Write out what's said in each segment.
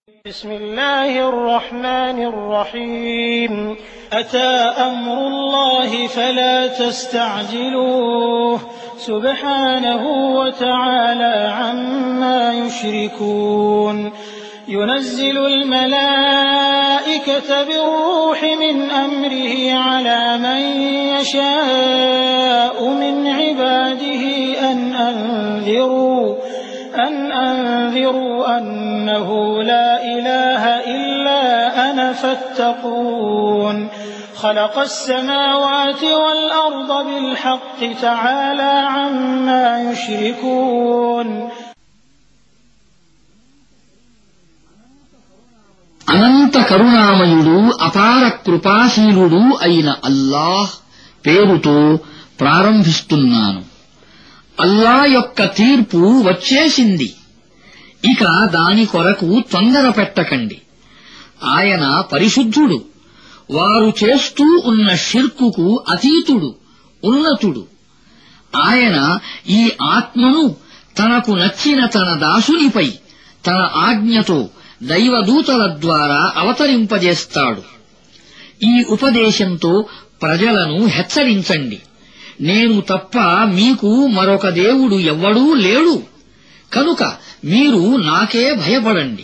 بسم الله الرحمن الرحيم أتى أمر الله فلا تستعجلوه سبحانه وتعالى عما يشركون ينزل الملائكة بالروح من أمره على من يشاء من عباده أن أنذروا أنه لا إله إلا أنا فاتقون خلق السماوات والأرض بالحق تعالى عما يشركون అనంత కరుణామయుడు అపార కృపాశీలుడు అయిన అల్లాహ్ పేరుతో ప్రారంభిస్తున్నాను. అల్లాహ్ యొక్క తీర్పు వచ్చేసింది. ఇక దాని కొరకు తొందర పెట్టకండి. ఆయన పరిశుద్ధుడు, వారు చేస్తూ ఉన్న షిర్కుకు అతీతుడు, ఉన్నతుడు. ఆయన ఈ ఆత్మను తనకు నచ్చిన తన దాసునిపై తన ఆజ్ఞతో దైవదూతల ద్వారా అవతరింపజేస్తాడు. ఈ ఉపదేశంతో ప్రజలను హెచ్చరించండి. నేను తప్ప మీకు మరొక దేవుడు ఎవ్వడూ లేడు, కనుక మీరు నాకే భయపడండి.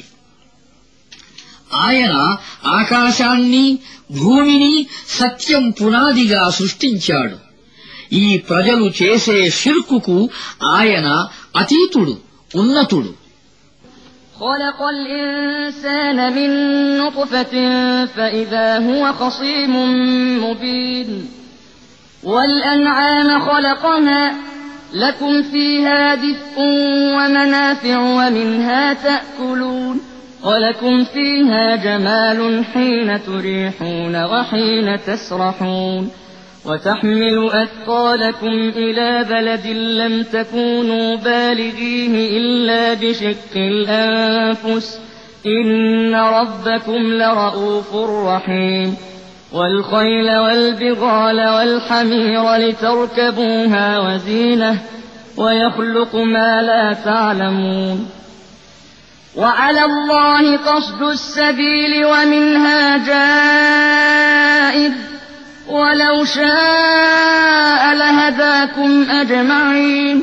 ఆయన ఆకాశాన్ని భూమిని సత్యం పునాదిగా సృష్టించాడు. ఈ ప్రజలు చేసే షిర్కుకు ఆయన అతీతుడు, ఉన్నతుడు. خلق الإنسان من نطفة فإذا هو خصيم مبين والأنعام خلقها لكم فيها دفء ومنافع ومنها تأكلون ولكم فيها جمال حين تريحون وحين تسرحون وتحمل أثقالكم إلى بلد لم تكونوا بالغيه إلا بشق الأنفس إن ربكم لرءوف رحيم والخيل والبغال والحمير لتركبوها وزينة ويخلق ما لا تعلمون وعلى الله قصد السبيل ومنها جائر ولو شاء لهداكم أجمعين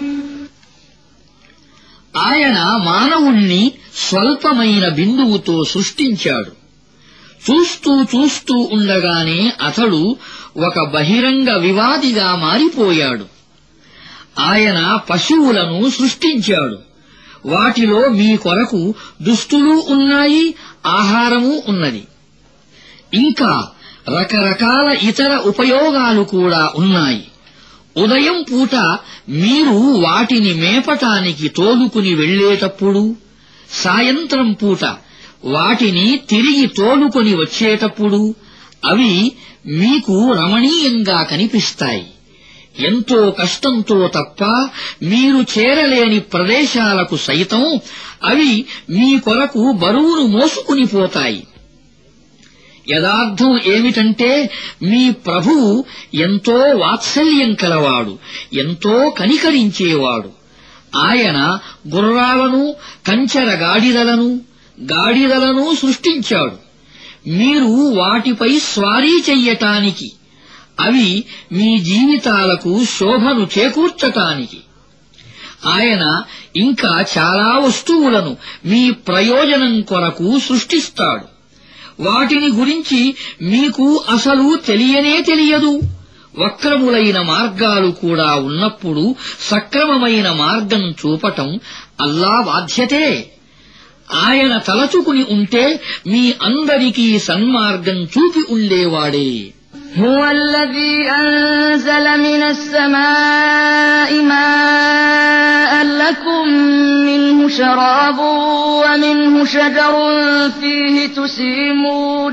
ఆయన మానవుణ్ణి స్వల్పమైన బిందువుతో సృష్టించాడు. చూస్తూ చూస్తూ ఉండగానే అతడు ఒక బహిరంగ వివాదిగా మారిపోయాడు. ఆయన పశువులను సృష్టించాడు. వాటిలో మీ కొరకు దుస్తులు ఉన్నాయి, ఆహారము ఉన్నది. ఇంకా రకరకాల ఇతర ఉపయోగాలు కూడా ఉన్నాయి. ఉదయం పూట మీరు వాటిని మేపటానికి తోలుకుని వెళ్లేటప్పుడు, సాయంత్రం పూట వాటిని తిరిగి తోలుకొని వచ్చేటప్పుడు అవి మీకు రమణీయంగా కనిపిస్తాయి. ఎంతో కష్టంతో తప్ప మీరు చేరలేని ప్రదేశాలకు సైతం అవి మీ కొరకు బరువును మోసుకుని పోతాయి. యదార్థం ఏమిటంటే మీ ప్రభువు ఎంతో వాత్సల్యం కలవాడు, ఎంతో కనికరించేవాడు. ఆయన గుర్రాలను, కంచెర గాడిదలను సృష్టించాడు. మీరు వాటిపై స్వారీ చెయ్యటానికి, అవి మీ జీవితాలకు శోభను చేకూర్చటానికి. ఆయన ఇంకా చాలా వస్తువులను మీ ప్రయోజనం కొరకు సృష్టిస్తాడు. వాటిని గురించి మీకు అసలు తెలియదు. వక్రములైన మార్గాలు కూడా ఉన్నప్పుడు సక్రమమైన మార్గం చూపటం అల్లాహ్ బాధ్యతే. ఆయన తలచుకుని ఉంటే మీ అందరికీ సన్మార్గం చూపి ఉండేవాడే. هو الذي أنزل من السماء ماء لكم منه شراب ومنه شجر فيه تسيمون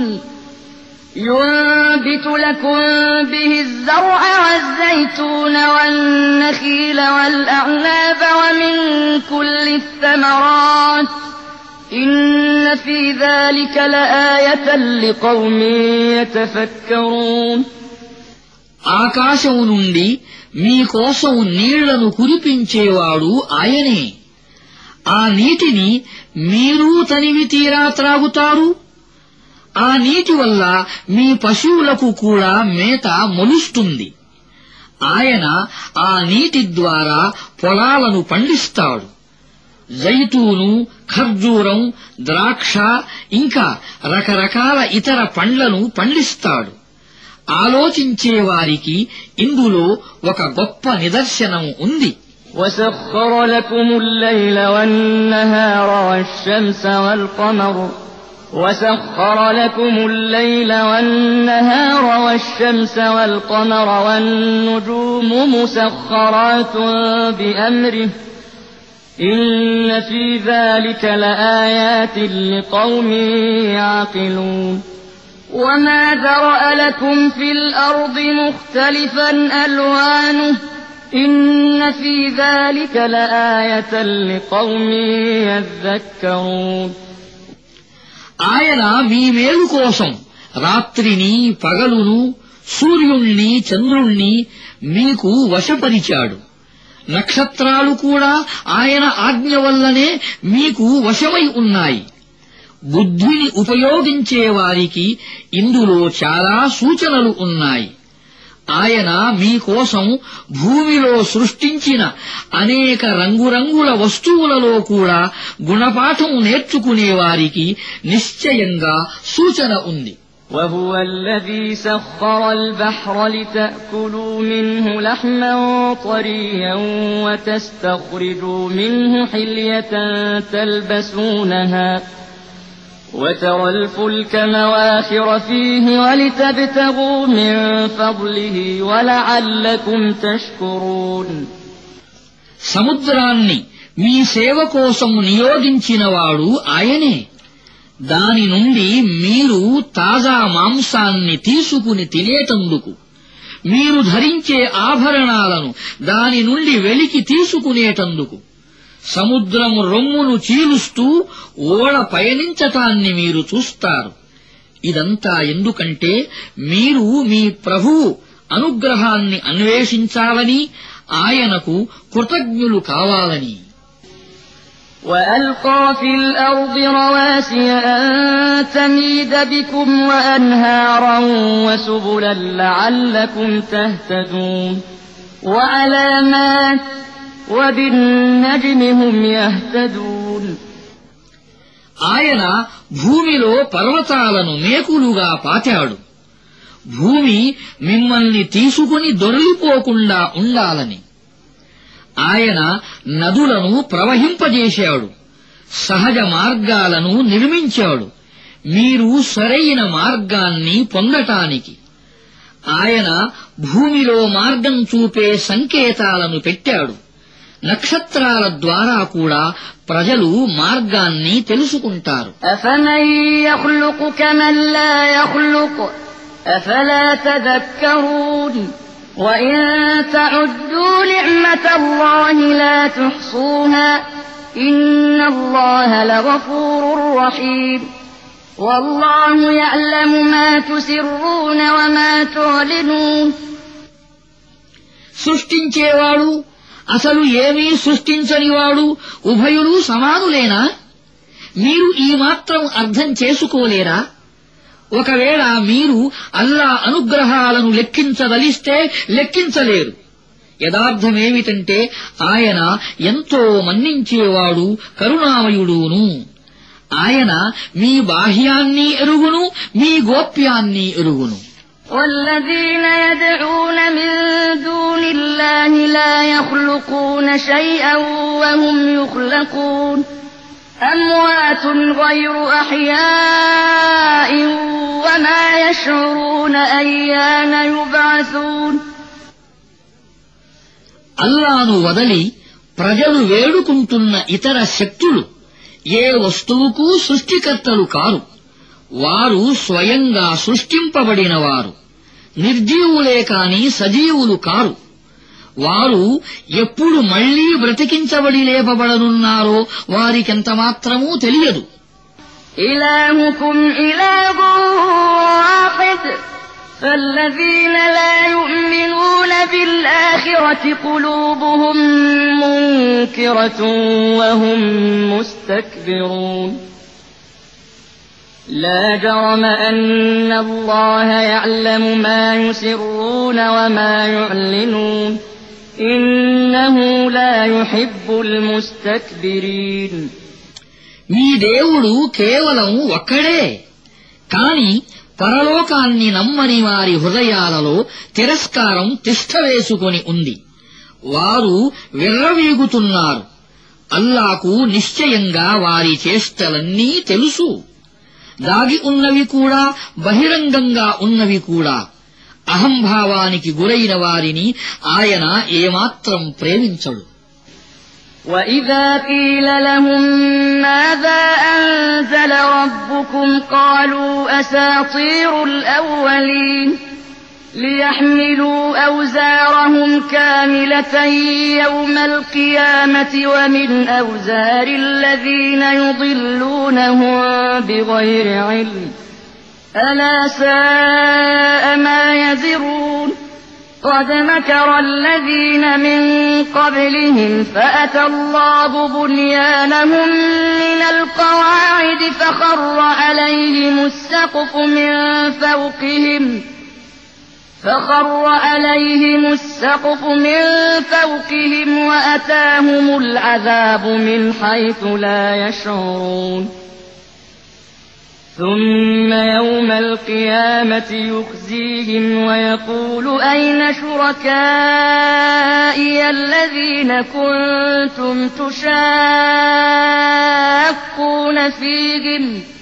ينبت لكم به الزرع والزيتون والنخيل والأعناب ومن كل الثمرات إن في ذلك لآية لقوم يتفكرون ఆకాశం నుండి మీకోసం నీళ్లను కురిపించేవాడు ఆయనే. ఆ నీటిని మీరు తనివి తీరా త్రాగుతారు. ఆ నీటి వల్ల మీ పశువులకు కూడా మేత మొలుస్తుంది. ఆయన ఆ నీటి ద్వారా పొలాలను పండిస్తాడు. జైతూను, ఖర్జూరం, ద్రాక్ష ఇంకా రకరకాల ఇతర పండ్లను పండిస్తాడు. ఆలోచించేవారికి ఇందులో ఒక గొప్ప నిదర్శనం ఉంది. وسخر لكم الليل والنهار والشمس والقمر وسخر لكم الليل والنهار والشمس والقمر والنجوم مسخرات بأمره إن في ذلك لآيات لقوم يعقلون وما ذرأ لكم في الأرض مختلفا ألوانه إن في ذلك لآية لقوم يذكرون ఆయన మీ మేలు కోసం రాత్రిని పగలును సూర్యుణ్ణి చంద్రుణ్ణి మీకు వశపరిచాడు. నక్షత్రాలు కూడా ఆయన ఆజ్ఞ వల్లనే మీకు వశమై ఉన్నాయి. బుద్ధిని ఉపయోగించేవారికి ఇందులో చాలా సూచనలు ఉన్నాయి. ఆయన మీకోసం భూమిలో సృష్టించిన అనేక రంగురంగుల వస్తువులలో కూడా గుణపాఠం నేర్చుకునేవారికి నిశ్చయంగా సూచన ఉంది. وهو الذي سخر البحر لتأكلوا منه لحما طريا وتستخرجوا منه حلية تلبسونها وترى الفلك مواخر فيه ولتبتغوا من فضله ولعلكم تشكرون సముద్రాన్ని మీ సేవ కోసం నియోగించినవాడు ఆయనే. దాని నుండి మీరు తాజా మాంసాన్ని తీసుకుని తినేటందుకు, మీరు ధరించే ఆభరణాలను దాని నుండి వెలికి తీసుకునేటందుకు, సముద్రం రొమ్మును చీలుస్తూ ఓడ పయనించటాన్ని మీరు చూస్తారు. ఇదంతా ఎందుకంటే మీరు మీ ప్రభువు అనుగ్రహాన్ని అన్వేషించాలని, ఆయనకు కృతజ్ఞులు కావాలని. وألقى في الأرض رواسي أن تميد بكم وأنهارا وسبلا لعلكم تهتدون وعلامات وبالنجم هم يهتدون ఆయన భూమిలో పర్వతాలను మేకులుగా పాతాడు. భూమి మిమ్మల్ని తీసుకుని దొర్లిపోకుండా ఉండాలని. ఆయన నదులను ప్రవహింపజేశాడు, సహజ మార్గాలను నిర్మించాడు, మీరు సరైన మార్గాన్ని పొందటానికి. ఆయన భూమిలో మార్గం చూపే సంకేతాలను పెట్టాడు. నక్షత్రాల ద్వారా కూడా ప్రజలు మార్గాన్ని తెలుసుకుంటారు. أفمن يخلق كمن لا يخلق أفلا تذكرون وإن تعدوا نعمة الله لا تحصوها إن الله لغفور رحيم والله يعلم ما تسرون وما تعلنون సృష్టించేవాడు, అసలు ఏమీ సృష్టించనివాడు ఉభయులు సమానులేనా? మీరు ఈ మాత్రం అర్థం చేసుకోలేరా? ఒకవేళ మీరు అల్లా అనుగ్రహాలను లెక్కించదలిస్తే లెక్కించలేరు. యథార్థమేమిటంటే ఆయన ఎంతో మన్నించేవాడు, కరుణామయుడును. ఆయన మీ బాహ్యాన్ని ఎరుగును, మీ గోప్యాన్ని ఎరుగును. والذين يدعون من دون الله لا يخلقون شيئا وهم يخلقون أموات غير أحياء وما يشعرون أيان يبعثون అల్లాను వదలి ప్రజలు వేడుకుంటున్న ఇతర శక్తులు ఏ వస్తువుకు సృష్టికర్తలు కారు. వారు స్వయంగా సృష్టింపబడినవారు, నిర్జీవులే కాని సజీవులు కారు. వారు ఎప్పుడు మళ్లీ బ్రతికించబడి లేపబడనున్నారో వారికెంతమాత్రమూ తెలియదు. إلهكم إله واحد فالذين لا يؤمنون بالآخرة قلوبهم منكرة وهم مستكبرون لا جرم أن الله يعلم ما يسرون وما يعلنون إنه لا يحب المستكبرين మీ దేవుడు కేవలం ఒక్కడే. కాని పరలోకాన్ని నమ్మని వారి హృదయాలలో తిరస్కారం తిష్టవేసుకొని ఉంది. వారు విర్రవీగుతున్నారు. అల్లాకు నిశ్చయంగా వారి చేష్టలన్నీ తెలుసు. దాగి ఉన్నవి కూడా బహిరంగంగా ఉన్నవి కూడా. అహంభావానికి గురైన వారిని ఆయన ఏమాత్రం ప్రేమించడు. وَإِذَا قِيلَ لَهُم مَّاذَا أَنزَلَ رَبُّكُمْ قَالُوا أَسَاطِيرُ الْأَوَّلِينَ لِيَحْمِلُوا أَوْزَارَهُمْ كَامِلَةً يَوْمَ الْقِيَامَةِ وَمِنْ أَوْزَارِ الَّذِينَ يُضِلُّونَهُم بِغَيْرِ عِلْمٍ أَلَا سَاءَ مَا يَزِرُونَ قد مكر الذين من قبلهم فأتى الله بنيانهم من القواعد فخر عليهم السقف من فوقهم وأتاهم العذاب من حيث لا يشعرون ثم يوم القيامة يخزيهم ويقول أين شركائي الذين كنتم تشاقون فيهم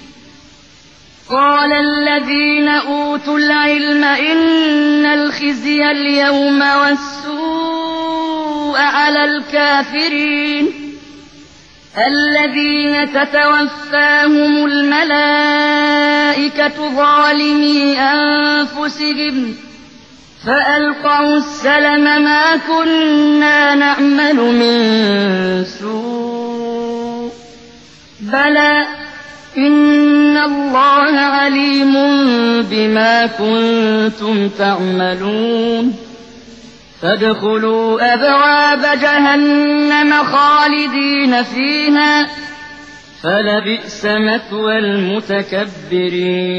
قال الذين أوتوا العلم إن الخزي اليوم والسوء على الكافرين الذين تتوفاهم الملائكة ظالمي أنفسهم فألقوا السلم ما كنا نعمل من سوء بلى إن الله عليم بما كنتم تعملون فادخلوا أبواب جهنم خالدين فيها فلبئس مثوى المتكبرين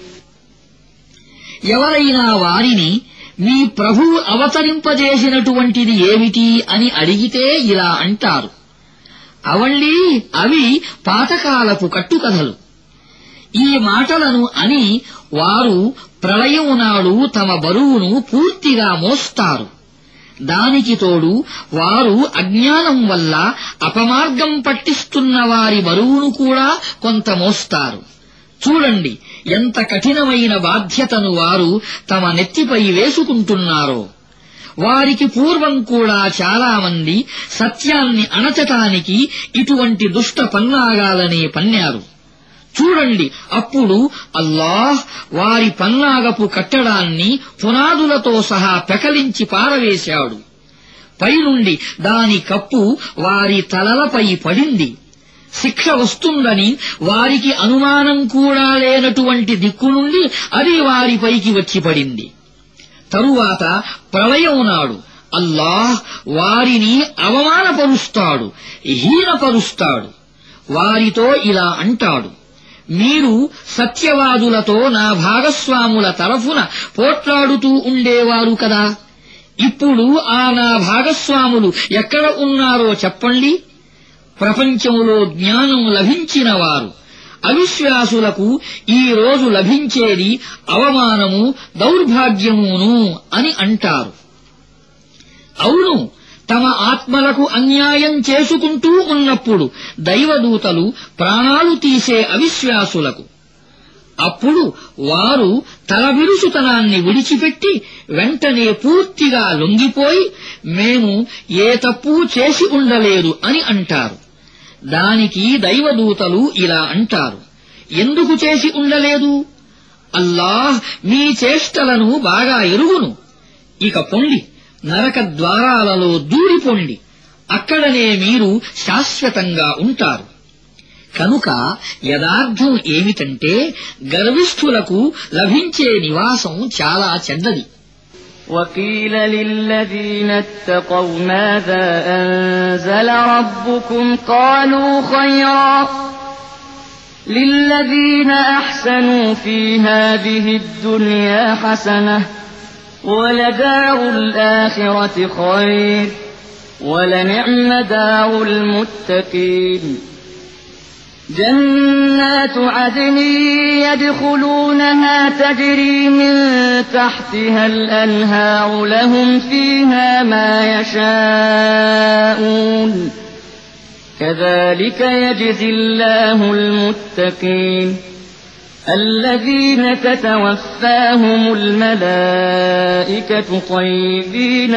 ఎవరైనా వారిని మీ ప్రభువు అవతరింపజేసినటువంటిది ఏమిటి అని అడిగితే ఇలా అంటారు, అవళ్ళీ అవి పాతకాలపు కట్టుకథలు. ఈ మాటలను అని వారు ప్రళయం నాడు తమ బరువును పూర్తిగా మోస్తారు. దానికి తోడు వారు అజ్ఞానం వల్ల అపమార్గం పట్టిస్తున్న వారి బరువును కూడా కొంత మోస్తారు. చూడండి ఎంత కఠినమైన బాధ్యతను వారు తమ నెత్తిపై వేసుకుంటున్నారో. వారికి పూర్వం కూడా చాలామంది సత్యాన్ని అణచటానికి ఇటువంటి దుష్ట పన్నాగాలనే పన్నారు. చూడండి అప్పుడు అల్లాహ్ వారి పన్నాగపు కట్టడాన్ని పునాదులతో సహా పెకలించి పారవేశాడు. పైనుండి దాని కప్పు వారి తలలపై పడింది. శిక్ష వస్తుందని వారికి అనుమానం కూడా లేనటువంటి దిక్కు నుండి అది వారిపైకి వచ్చి పడింది. తరువాత ప్రళయం నాడు అల్లాహ్ వారిని అవమానపరుస్తాడు, హీనపరుస్తాడు. వారితో ఇలా అంటాడు, మీరు సత్యవాదులతో నా భాగస్వాముల తరఫున పోట్లాడుతూ ఉండేవారు కదా. ఇప్పుడు ఆ నా భాగస్వాములు ఎక్కడ ఉన్నారో చెప్పండి. ప్రపంచంలో జ్ఞానం లభించిన వారు అవిశ్వాసులకు ఈ రోజు లభించేది అవమానము, దౌర్భాగ్యమును అని అంటారు. అవును, తమ ఆత్మలకు అన్యాయం చేసుకుంటూ ఉన్నప్పుడు దైవదూతలు ప్రాణాలు తీసే అవిశ్వాసులకు అప్పుడు వారు తలబిరుసుతనాన్ని విడిచిపెట్టి వెంటనే పూర్తిగా లొంగిపోయి మేము ఏ తప్పు చేసి ఉండలేదు అని అంటారు. దానికి దైవదూతలు ఇలా అంటారు, ఎందుకు చేసి ఉండలేదు? అల్లాహ్ మీ చేష్టలను బాగా ఎరుగును. ఇక పొండి, నరక ద్వారాలలో దూరిపోండి, అక్కడనే మీరు శాశ్వతంగా ఉంటారు. కనుక యదార్థం ఏమిటంటే గర్విష్ఠులకు లభించే నివాసం చాలా చెడ్డది. وقيل للذين اتقوا ماذا أنزل ربكم قالوا خيرا للذين أحسنوا في هذه الدنيا حسنة ولدار الآخرة خير ولنعم دار المتقين جنات عدن يدخلونها تجري من تحتها الأنهار لهم فيها ما يشاءون كذلك يجزي الله المتقين الذين تتوفاهم الملائكة طيبين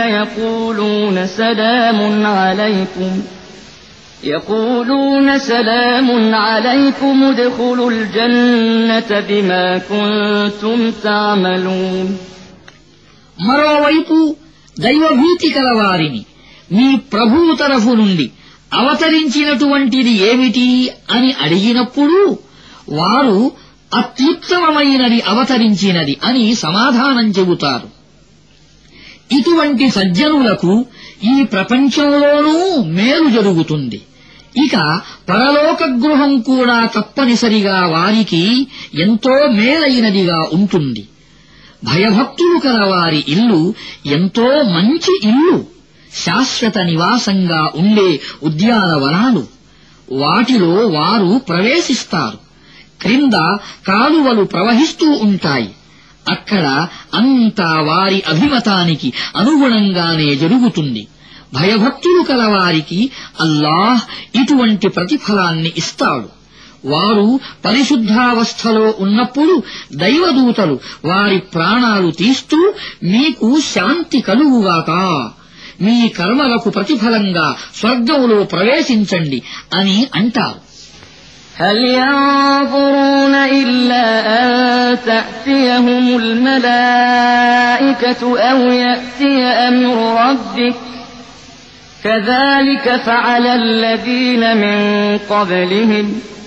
يقولون سلام عليكم ادخلوا الجنة بما كنتم تعملون. మరోవైపు దైవభీతి కలవారిని మీ ప్రభువు తరఫు నుండి అవతరించినటువంటిది ఏమిటి అని అడిగినప్పుడు వారు అత్యుత్తమమైనది అవతరించినది అని సమాధానం చెబుతారు. ఇటువంటి సజ్జనులకు ఈ ప్రపంచంలోనూ మేలు జరుగుతుంది. ఇక పరలోక గృహం కూడా తప్పనిసరిగా వారికి ఎంతో మేలైనదిగా ఉంటుంది. భయభక్తులు కలవారి ఇల్లు ఎంతో మంచి ఇల్లు, శాశ్వత నివాసంగా ఉండే ఉద్యానవనాలు. వాటిలో వారు ప్రవేశిస్తారు. క్రింద కాలువలు ప్రవహిస్తూ ఉంటాయి. అక్కడ అంతా వారి అభిమతానికి అనుగుణంగానే జరుగుతుంది. భయభక్తులు కలవారికి అల్లాహ్ ఇటువంటి ప్రతిఫలాన్ని ఇస్తాడు. వారు పరిశుద్ధావస్థలో ఉన్నప్పుడు దైవదూతలు వారి ప్రాణాలు తీస్తూ మీకు శాంతి కలుగుగాక, మీ కర్మలకు ప్రతిఫలంగా స్వర్గంలో ప్రవేశించండి అని అంటారు. هل ينظرون إلا أن تأتيهم الملائكة أو يأتي أمر ربك كذلك فعل الذين من قبلهم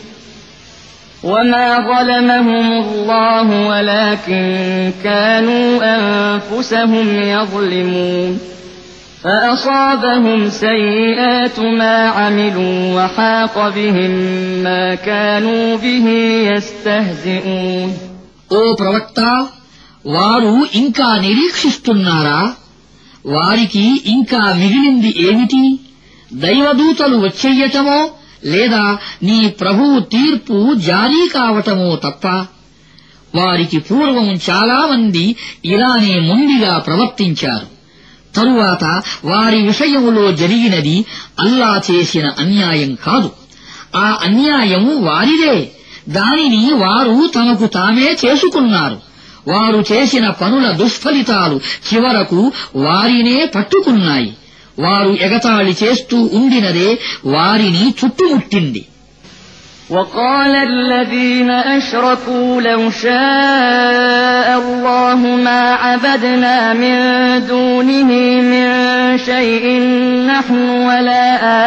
وما ظلمهم الله ولكن كانوا أنفسهم يظلمون فأصابهم سيئات ما عملوا وحاق بهم ما كانوا به يستهزئون. ఓ ప్రవక్త, వారు ఇంకా నిరీక్షిస్తున్నారా? వారికి ఇంకా మిగిలింది ఏమిటి? దైవదూతలు వచ్చేయటమో లేదా నీ ప్రభువు తీర్పు జారీ కావటమో తప్ప. వారికి పూర్వం చాలామంది ఇలానే మొండిగా ప్రవర్తించారు. తరువాత వారి విషయములో జరిగినది అల్లా చేసిన అన్యాయం కాదు. ఆ అన్యాయం వారిదే. దానిని వారు తమకు తామే చేసుకున్నారు. వారు చేసిన పనుల దుష్ఫలితాలు చివరకు వారినే పట్టుకున్నాయి. వారు ఎగతాళి చేస్తూ ఉండినదే వారిని చుట్టుముట్టింది. وقال الذين أشركوا لو شاء الله ما عبدنا من دونه من شيء نحن ولا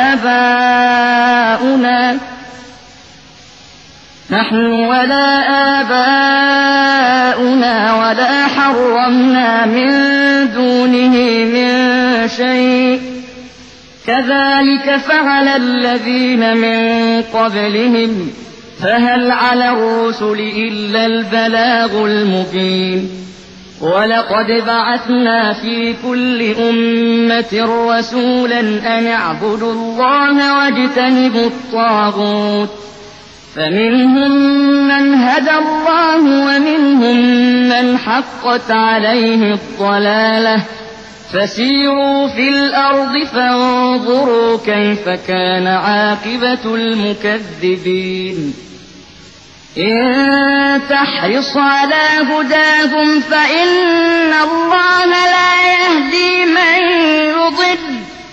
آباؤنا ولا حرمنا من دونه من شيء كذلك فعل الذين من قبلهم فهل على الرسل إلا البلاغ المبين ولقد بعثنا في كل أمة رسولا أن اعبدوا الله واجتنبوا الطاغوت فمنهم من هدى الله ومنهم من حقت عليه الضلالة فسيروا في الأرض فانظروا كيف كان عاقبة المكذبين إن تحرص على هداهم فإن الله لا يهدي من يضل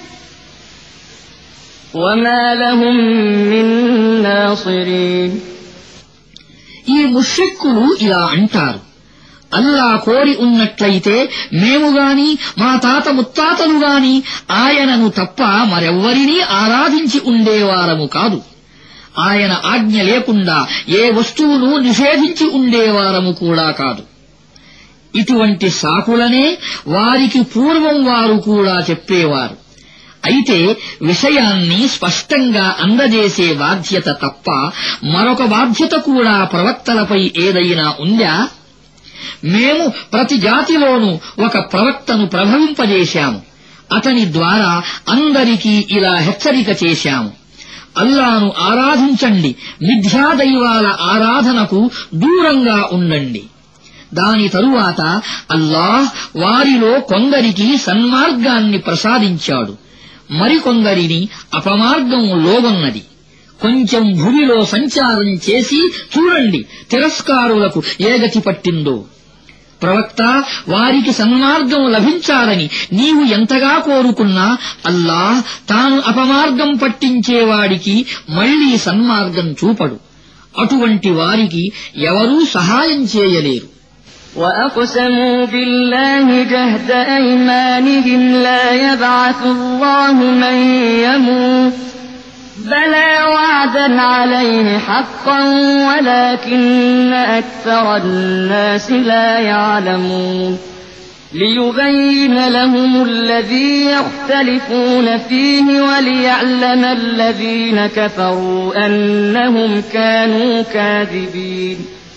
وما لهم من ناصرين. ఈ ముష్రిక్కులు ఇలా అంటారు, అల్లా కోరి ఉన్నట్లయితే మేము గాని మా తాత ముత్తాతలు గాని ఆయనను తప్ప మరెవ్వరినీ ఆరాధించి ఉండేవారము కాదు. ఆయన ఆజ్ఞ లేకుండా ఏ వస్తువును నిషేధించి ఉండేవారము కూడా కాదు. ఇటువంటి సాకులనే వారికి పూర్వం వారు కూడా చెప్పేవారు. అయితే విషయాన్ని స్పష్టంగా అందజేసే బాధ్యత తప్ప మరొక బాధ్యత కూడా ప్రవక్తలపై ఏదైనా ఉందా? మేము ప్రతి జాతిలోనూ ఒక ప్రవక్తను ప్రభవింపజేశాము. అతని ద్వారా అందరికీ ఇలా హెచ్చరిక చేశాము: అల్లాను ఆరాధించండి, మిథ్యాదైవాల ఆరాధనకు దూరంగా ఉండండి. దాని తరువాత అల్లాహ్ వారిలో కొందరికి సన్మార్గాన్ని ప్రసాదించాడు, మరికొందరిని అపమార్గం లోగొన్నది. కొంచెం భూమిలో సంచారం చేసి చూడండి తిరస్కారులకు ఏ గతి పట్టిందో. ప్రవక్త, వారికి సన్మార్గం లభించాలని నీవు ఎంతగా కోరుకున్నా అల్లాహ్ తాను అపమార్గం పట్టించేవాడికి మళ్లీ సన్మార్గం చూపడు. అటువంటి వారికి ఎవరూ సహాయం చేయలేరు. وأقسموا بالله جهد أيمانهم لا يبعث الله من يموت بلى وعدا عليه حقا ولكن أكثر الناس لا يعلمون ليبين لهم الذي يختلفون فيه وليعلم الذين كفروا أنهم كانوا كاذبين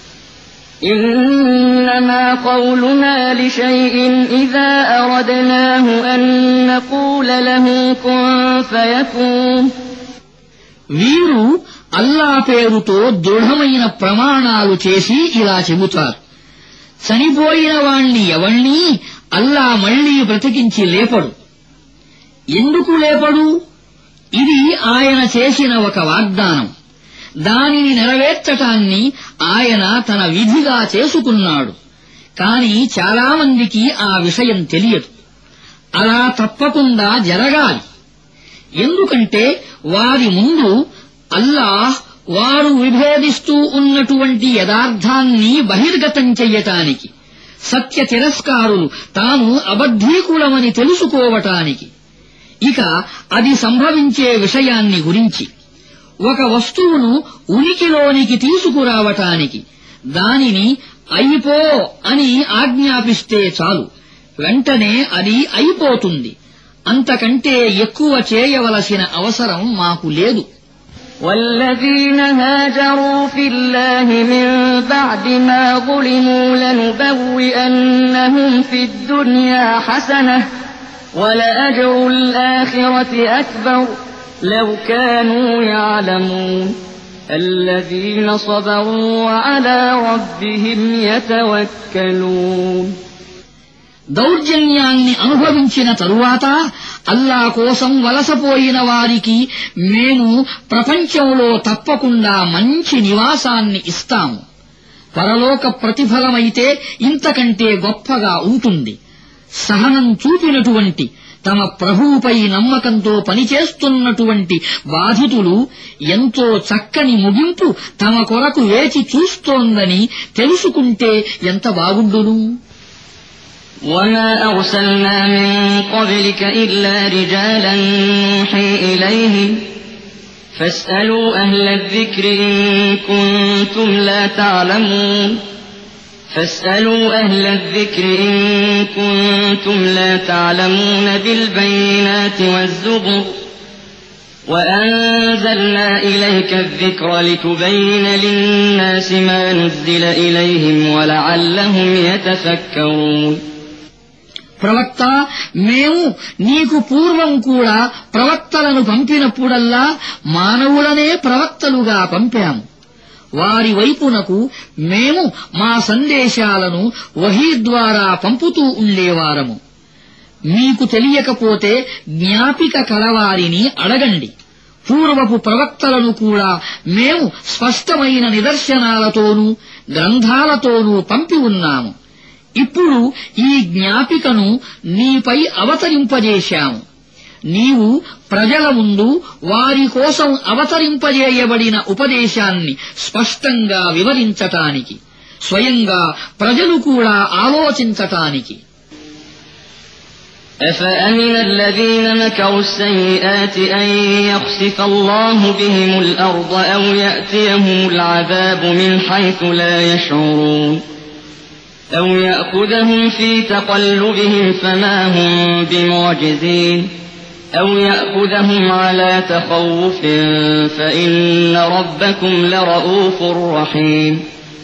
إنما قولنا لشيء إذا أردناه أن نقول له كن فيكون. వీరు అల్లా పేరుతో దృఢమైన ప్రమాణాలు చేసి ఇలా చెబుతారు: చనిపోయిన వాణ్ణి ఎవణ్ణీ అల్లా మళ్లీ బ్రతికించి లేపడు. ఎందుకు లేపడు? ఇది ఆయన చేసిన ఒక వాగ్దానం. దానిని నెరవేర్చటాన్ని ఆయన తన విధిగా చేసుకున్నాడు. కాని చాలామందికి ఆ విషయం తెలియదు. అలా తప్పకుండా జరగాలి. ఎందుకంటే వారి ముందు అల్లాహ్ వారు విభేదిస్తూ ఉన్నటువంటి యథార్థాన్ని బహిర్గతం చెయ్యటానికి, సత్య తిరస్కారులు తాము అబద్ధీకులమని తెలుసుకోవటానికి, ఇక అది సంభవించే విషయాన్ని గురించి, ఒక వస్తువును ఉనికిలోనికి తీసుకురావటానికి దానిని అయిపో అని ఆజ్ఞాపిస్తే చాలు, వెంటనే అది అయిపోతుంది. అంతకంటే ఎక్కువ చేయవలసిన అవసరం మాకు లేదు. والذين هاجروا في الله من بعد ما ظلموا لنبوئنهم في الدنيا حسنة ولأجر الآخرة أكبر لو كانوا يعلمون الذين صبروا وعلى ربهم يتوكلون. దౌర్జన్యాన్ని అనుభవించిన తరువాత అల్లా కోసం వలసపోయిన వారికి మేము ప్రపంచంలో తప్పకుండా మంచి నివాసాన్ని ఇస్తాము. పరలోక ప్రతిఫలమైతే ఇంతకంటే గొప్పగా ఉంటుంది. సహనం చూపినటువంటి, తమ ప్రభువుపై నమ్మకంతో పనిచేస్తున్నటువంటి బాధితులు ఎంతో చక్కని ముగింపు తమ కొరకు వేచి చూస్తోందని తెలుసుకుంటే ఎంత బాగుండును. وما أرسلنا من قبلك إلا رجالا نوحي إليهم فاسألوا أهل الذكر إن كنتم لا تعلمون فاسألوا أهل الذكر إن كنتم لا تعلمون بالبينات والزبر وأنزلنا إليك الذكر لتبين للناس ما نزل إليهم ولعلهم يتفكرون. ప్రవక్త, మేము నీకు పూర్వం కూడా ప్రవక్తలను పంపినప్పుడల్లా మానవులనే ప్రవక్తలుగా పంపాము. వారి వైపునకు మేము మా సందేశాలను వహీ ద్వారా పంపుతూ ఉండేవారము. మీకు తెలియకపోతే జ్ఞాపిక కలవారిని అడగండి. పూర్వపు ప్రవక్తలను కూడా మేము స్పష్టమైన నిదర్శనాలతోనూ గ్రంథాలతోనూ పంపి ఉన్నాము. ఇప్పుడు ఈ జ్ఞాపికను నీపై అవతరింపజేశాము. నీవు ప్రజల ముందు వారి కోసం అవతరింపజేయబడిన ఉపదేశాన్ని స్పష్టంగా వివరించటానికి, స్వయంగా ప్రజలు కూడా ఆలోచించటానికి. أفأمن الذين مكروا السيئات أن يخسف الله بهم الأرض أو يأتيهم العذاب من حيث لا يشعرون أو يأخذهم في تقلبهم فما هم بمعجزين أو يأخذهم على تخوف فإن ربكم لرؤوف رحيم.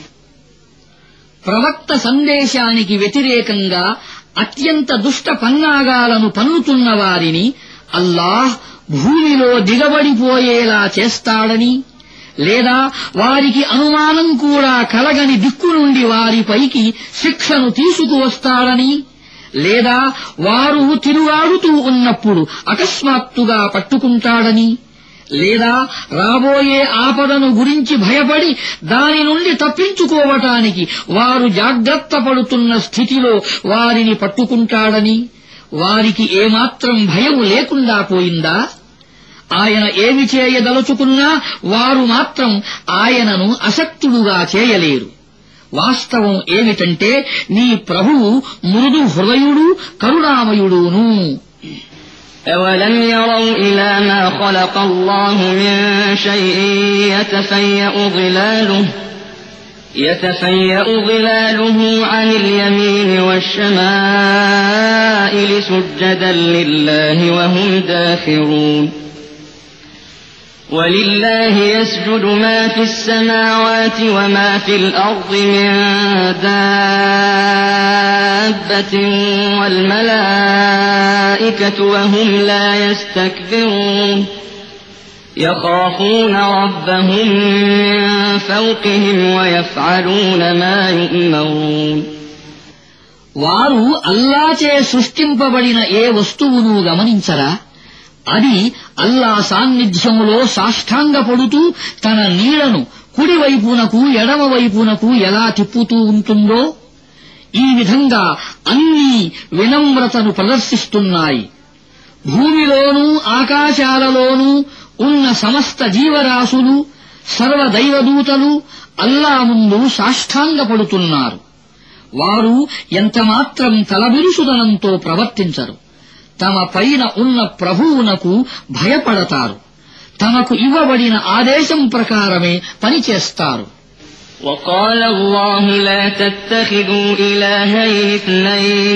ప్రవక్త సందేశానికి వ్యతిరేకంగా అత్యంత దుష్ట పన్నాగాలను పన్నుతున్న వారిని అల్లాహ్ భూమిలో దిగబడిపోయేలా చేస్తాడని, లేదా వారికి అనుమానం కూడా కలగని దిక్కు నుండి వారిపైకి శిక్షను తీసుకువస్తాడని, లేదా వారు తిరుగాడుతూ ఉన్నప్పుడు అకస్మాత్తుగా పట్టుకుంటాడని, లేదా రాబోయే ఆపదను గురించి భయపడి దాని నుండి తప్పించుకోవటానికి వారు జాగ్రత్త పడుతున్న స్థితిలో వారిని పట్టుకుంటాడని వారికి ఏమాత్రం భయం లేకుండా పోయిందా? ఆయన ఏమి చేయదలుచుకున్నా వారు మాత్రం ఆయనను అశక్తుడుగా చేయలేరు. వాస్తవం ఏమిటంటే నీ ప్రభువు మృదు హృదయుడు కరుణామయుడును. أولم يروا إلى ما خلق الله من شيء يتفيأ ظلاله عن اليمين والشمائل سجدا لله وهم داخرون. ولله يسجد ما في السماوات وما في الأرض من دابة والملائكة وهم لا يستكبرون يخافون ربهم من فوقهم ويفعلون ما يؤمرون. వారు అల్లాచే సృష్టింపబడిన ఏ వస్తువును గమనించరా? అది అల్లా సాన్నిధ్యములో సాష్టాంగపడుతూ తన నీడను కుడివైపునకు ఎడమవైపునకు ఎలా తిప్పుతూ ఉంటుందో ఈ విధంగా అన్నీ వినమ్రతను ప్రదర్శిస్తున్నాయి. భూమిలోనూ ఆకాశాలలోనూ ఉన్న సమస్త జీవరాశులు సర్వదైవదూతలు అల్లా ముందు సాష్టాంగపడుతున్నారు. వారు ఎంతమాత్రం తలబిరుసుదనంతో ప్రవర్తించరు. తమ పైన ఉన్న ప్రభువునకు భయపడతారు. తమకు ఇవ్వబడిన ఆదేశం ప్రకారమే పనిచేస్తారు. وقال الله لا تتخذوا إلهين اثنين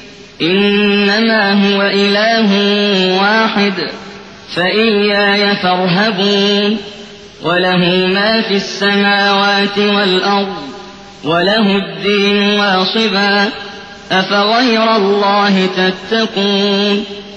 إنما هو إله واحد فإياي فارهبون وله ما في السماوات والأرض وله الدين واصبا أفغير الله تتقون.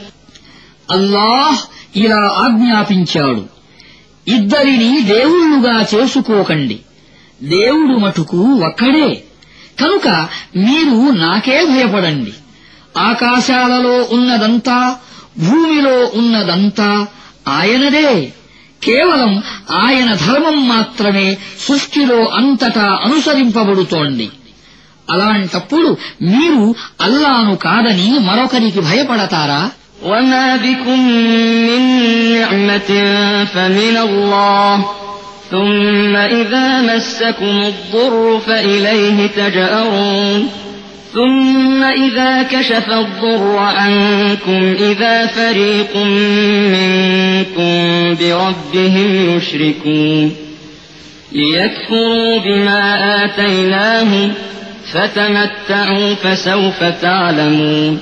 అల్లాహ్ ఇలా ఆజ్ఞాపించాడు, ఇద్దరిని దేవుళ్లుగా చేసుకోకండి. దేవుడు మటుకు ఒక్కడే, కనుక మీరు నాకే భయపడండి. ఆకాశాలలో ఉన్నదంతా భూమిలో ఉన్నదంతా ఆయనదే. కేవలం ఆయన ధర్మం మాత్రమే సృష్టిలో అంతటా అనుసరింపబడుతోంది. అలాంటప్పుడు మీరు అల్లాను కాదని మరొకరికి భయపడతారా? وما بكم من نعمة فمن الله ثم إذا مسكم الضر فإليه تجأرون ثم إذا كشف الضر عنكم إذا فريق منكم بربهم يشركون ليكفروا بما آتيناهم فتمتعوا فسوف تعلمون.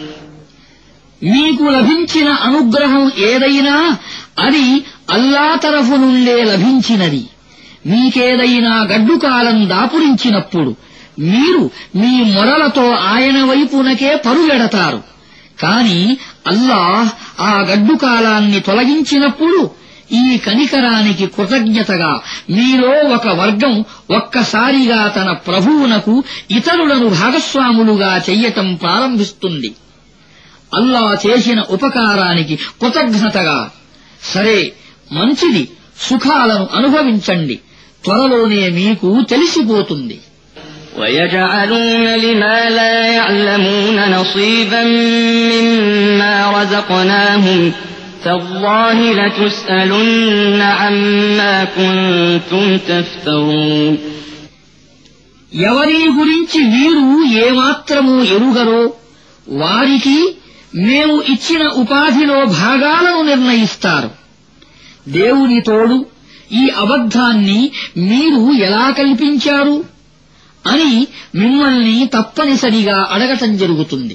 మీకు లభించిన అనుగ్రహం ఏదైనా అది అల్లా తరఫు నుండే లభించినది. మీకేదైనా గడ్డుకాలం దాపురించినప్పుడు మీరు మీ మొరలతో ఆయన వైపునకే పరుగెడతారు. కాని అల్లాహ్ ఆ గడ్డుకాలాన్ని తొలగించినప్పుడు ఈ కనికరానికి కృతజ్ఞతగా మీలో ఒక వర్గం ఒక్కసారిగా తన ప్రభువునకు ఇతరులను భాగస్వాములుగా చెయ్యటం ప్రారంభిస్తుంది. అల్లా చేసిన ఉపకారానికి కృతజ్ఞతగా సరే, మంచిది, సుఖాలను అనుభవించండి, త్వరలోనే మీకు తెలిసిపోతుంది. وَيَجْعَلُونَ لِمَا لَا يَعْلَمُونَ نَصِيبًا مِّمَّا رَزَقْنَاهُمْ تَاللَّهِ لَتُسْأَلُنَّ عَمَّا كُنتُمْ تَفْتَرُونَ. ఎవరి గురించి వీరు ఏమాత్రమూ ఎరుగరో వారికి మేము ఇచ్చిన ఉపాధిలో భాగాలను నిర్ణయిస్తారు. దేవుని తోడు ఈ అబద్ధాన్ని మీరు ఎలా కల్పించారు అని మిమ్మల్ని తప్పనిసరిగా అడగటం జరుగుతుంది.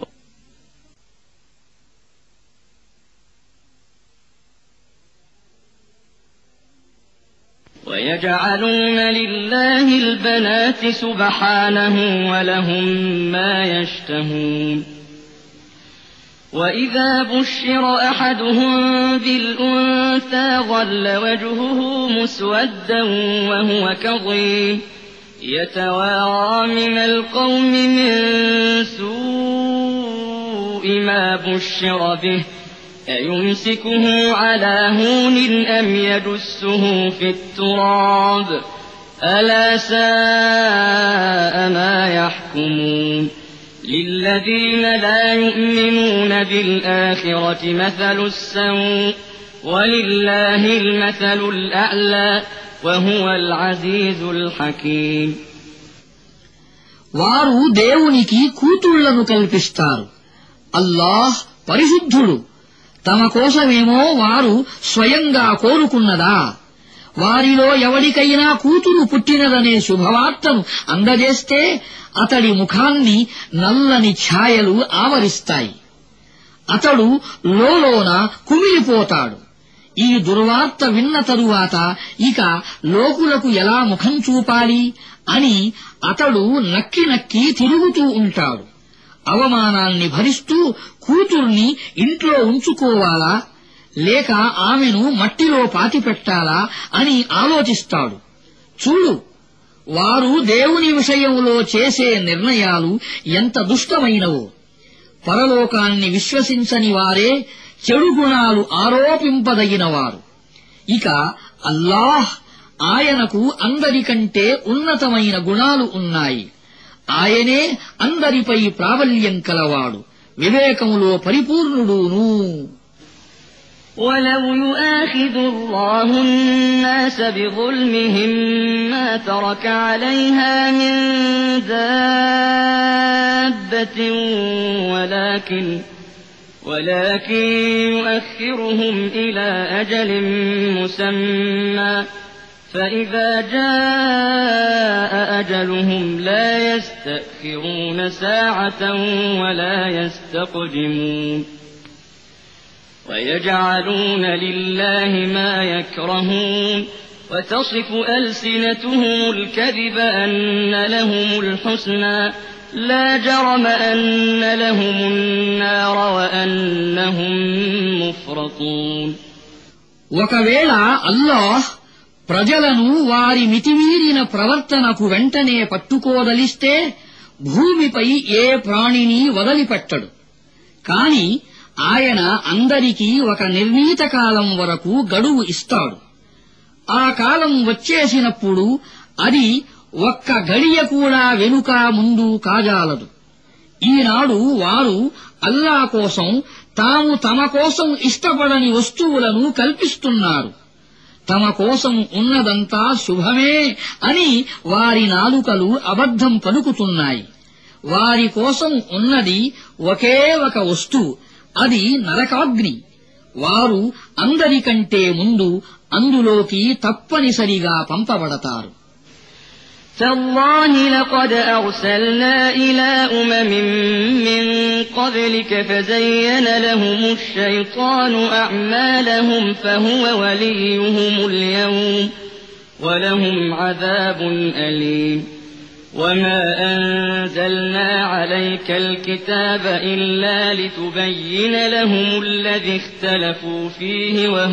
وَيَجْعَلُونَ لِلَّهِ الْبَنَاتِ سُبْحَانَهُ وَلَهُم مَّا يَشْتَهُونَ وَإِذَا بُشِّرَ أَحَدُهُم بِالْأُنثَىٰ ظَلَّ وَجْهُهُ مُسْوَدًّا وَهُوَ كَظِيمٌ يَتَوَارَىٰ مِنَ الْقَوْمِ مِن سُوءِ مَا بُشِّرَ بِهِ أَيُمْسِكُهُ عَلَىٰ هُونٍ أَمْ يَدُسُّهُ فِي التُّرَابِ أَلَا سَاءَ مَا يَحْكُمُونَ لِلَّذِينَ لَا يُؤْمِنُونَ بِالْآخِرَةِ مَثَلُ السَّوْءِ وَلِلَّهِ الْمَثَلُ الْأَعْلَىٰ وَهُوَ الْعَزِيزُ الْحَكِيمُ వారు దేవునికి కూతుళ్లను కల్పిస్తారు. అల్లాహ్ పరిశుద్ధుడు. తమ కోసమేమో వారు స్వయంగా కోరుకున్నదా? వారిలో ఎవరికైనా కూతురు పుట్టినదనే శుభవార్తను అందజేస్తే అతడి ముఖాన్ని నల్లని ఛాయలు ఆవరిస్తాయి. అతడు లోలోన కుమిలిపోతాడు. ఈ దుర్వార్త విన్న తరువాత ఇక లోకులకు ఎలా ముఖం చూపాలి అని అతడు నక్కి నక్కి తిరుగుతూ ఉంటాడు. అవమానాన్ని భరిస్తూ కూతుర్ని ఇంట్లో ఉంచుకోవాలా లేక ఆమెను మట్టిలో పాతిపెట్టాలా అని ఆలోచిస్తాడు. చూడు, వారు దేవుని విషయంలో చేసే నిర్ణయాలు ఎంత దుష్టమైనవో. పరలోకాన్ని విశ్వసించని వారే చెడు గుణాలు ఆరోపింపదగినవారు. ఇక అల్లాహ్, ఆయనకు అందరికంటే ఉన్నతమైన గుణాలు ఉన్నాయి. ఆయనే అందరిపై ప్రాబల్యం కలవాడు, వివేకములో పరిపూర్ణుడును. وَلَوْ يُؤَاخِذُ اللَّهُ النَّاسَ بِظُلْمِهِم مَّا تَرَكَ عَلَيْهَا مِن دَابَّةٍ وَلَكِن يُؤَخِّرُهُمْ إِلَىٰ أَجَلٍ مُّسَمًّى فَإِذَا جَاءَ أَجَلُهُمْ لَا يَسْتَأْخِرُونَ سَاعَةً وَلَا يَسْتَقْدِمُونَ وَيَجْعَلُونَ لِلَّهِ مَا يَكْرَهُونَ وَتَصِفُ أَلْسِنَتُهُمُ الْكَذِبَ أَنَّ لَهُمُ الْحُسْنَىٰ لَا جَرَمَ أَنَّ لَهُمُ النَّارَ وَأَنَّهُم مُّفْرَطُونَ ఒకవేళ అల్లాహ్ ప్రజలను వారి మితిమీరిన ప్రవర్తనకు వెంటనే పట్టుకోదలిస్తే భూమిపై ఏ ప్రాణిని వదిలిపెట్టడు. కాని ఆయన అందరికీ ఒక నిర్ణీత కాలం వరకు గడువు ఇస్తాడు. ఆ కాలం వచ్చేసినప్పుడు అది ఒక్క గడియ కూడా వెనుక ముందు కాజాలదు. ఈనాడు వారు అల్లా కోసం తాము తమ కోసం ఇష్టపడని వస్తువులను కల్పిస్తున్నారు. తమ కోసం ఉన్నదంతా శుభమే అని వారి నాలుకలు అబద్ధం పలుకుతున్నాయి. వారి కోసం ఉన్నది ఒకే ఒక వస్తువు, అది నరకాగ్ని. వారు అందరికంటే ముందు అందులోకి తప్పనిసరిగా పంపబడతారు. تَاللَّهِ لَقَدْ أَرْسَلْنَا إِلَىٰ أُمَمٍ مِّن قَبْلِكَ فَزَيَّنَ لَهُمُ الشَّيْطَانُ أَعْمَالَهُمْ فَهُوَ وَلِيُّهُمُ الْيَوْمَ وَلَهُمْ عَذَابٌ أَلِيمٌ وَمَا أَنزَلْنَا عَلَيْكَ الْكِتَابَ إِلَّا لِتُبَيِّنَ لَهُمُ الَّذِي اخْتَلَفُوا فِيهِ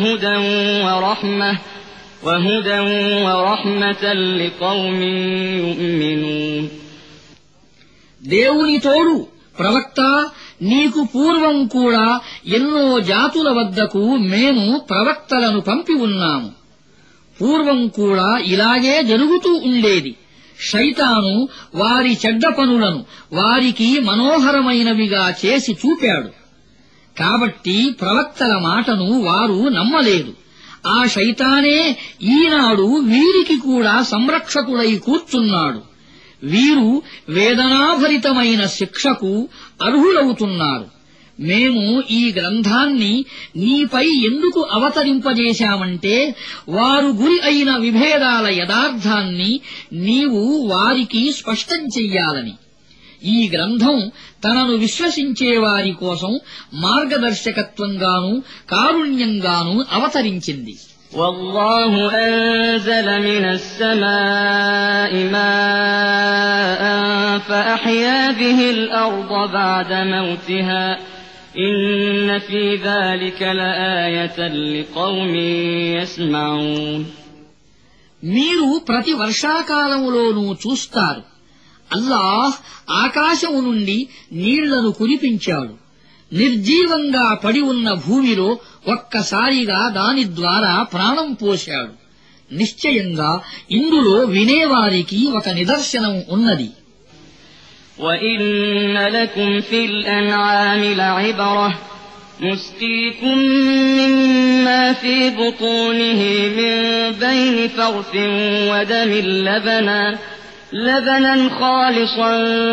وَهُدًى وَرَحْمَةً لِقَوْمٍ يُؤْمِنُونَ దేవుని తోడు ప్రవక్త, నీకు పూర్వం కూడా ఎన్నో జాతుల వద్దకు మేము ప్రవక్తలను పంపి ఉన్నాము. పూర్వం కూడా ఇలాగే జరుగుతూ ఉండేది. శైతాను వారి చెడ్డ పనులను వారికి మనోహరమైనవిగా చేసి చూపాడు. కాబట్టి ప్రవక్తల మాటను వారు నమ్మలేదు. ఆ శైతానే ఈనాడు వీరికి కూడా సంరక్షకుడై కూర్చున్నాడు. వీరు వేదనాభరితమైన శిక్షకు అర్హులవుతున్నారు. మేము ఈ గ్రంథాన్ని నీపై ఎందుకు అవతరింపజేశామంటే వారు గురి అయిన విభేదాల యథార్థాన్ని నీవు వారికి స్పష్టం చెయ్యాలని. ఈ గ్రంథం తనను విశ్వసించే వారి కోసం మార్గదర్శకత్వంగానూ కారుణ్యంగానూ అవతరించింది. والله أنزل من السماء ماء فأحيا به الأرض بعد موتها إن في ذلك لآية لقوم يسمعون. మీరు ప్రతి వర్షాకాలములోనూ చూస్తారు, అల్లాహ్ ఆకాశము నుండి నీళ్లను కురిపించాడు. నిర్జీవంగా పడి ఉన్న భూమిలో ఒక్కసారిగా దాని ద్వారా ప్రాణం పోశాడు. నిశ్చయంగా ఇందులో వినేవారికి ఒక నిదర్శనం ఉన్నది. وَإِنَّ لَكُمْ فِي الْأَنْعَامِ لَعِبْرَةً نُسْقِيكُم مِّمَّا فِي بُطُونِهِ مِن بَيْنِ فَرْثٍ وَدَمٍ لَبَنًا خَالِصًا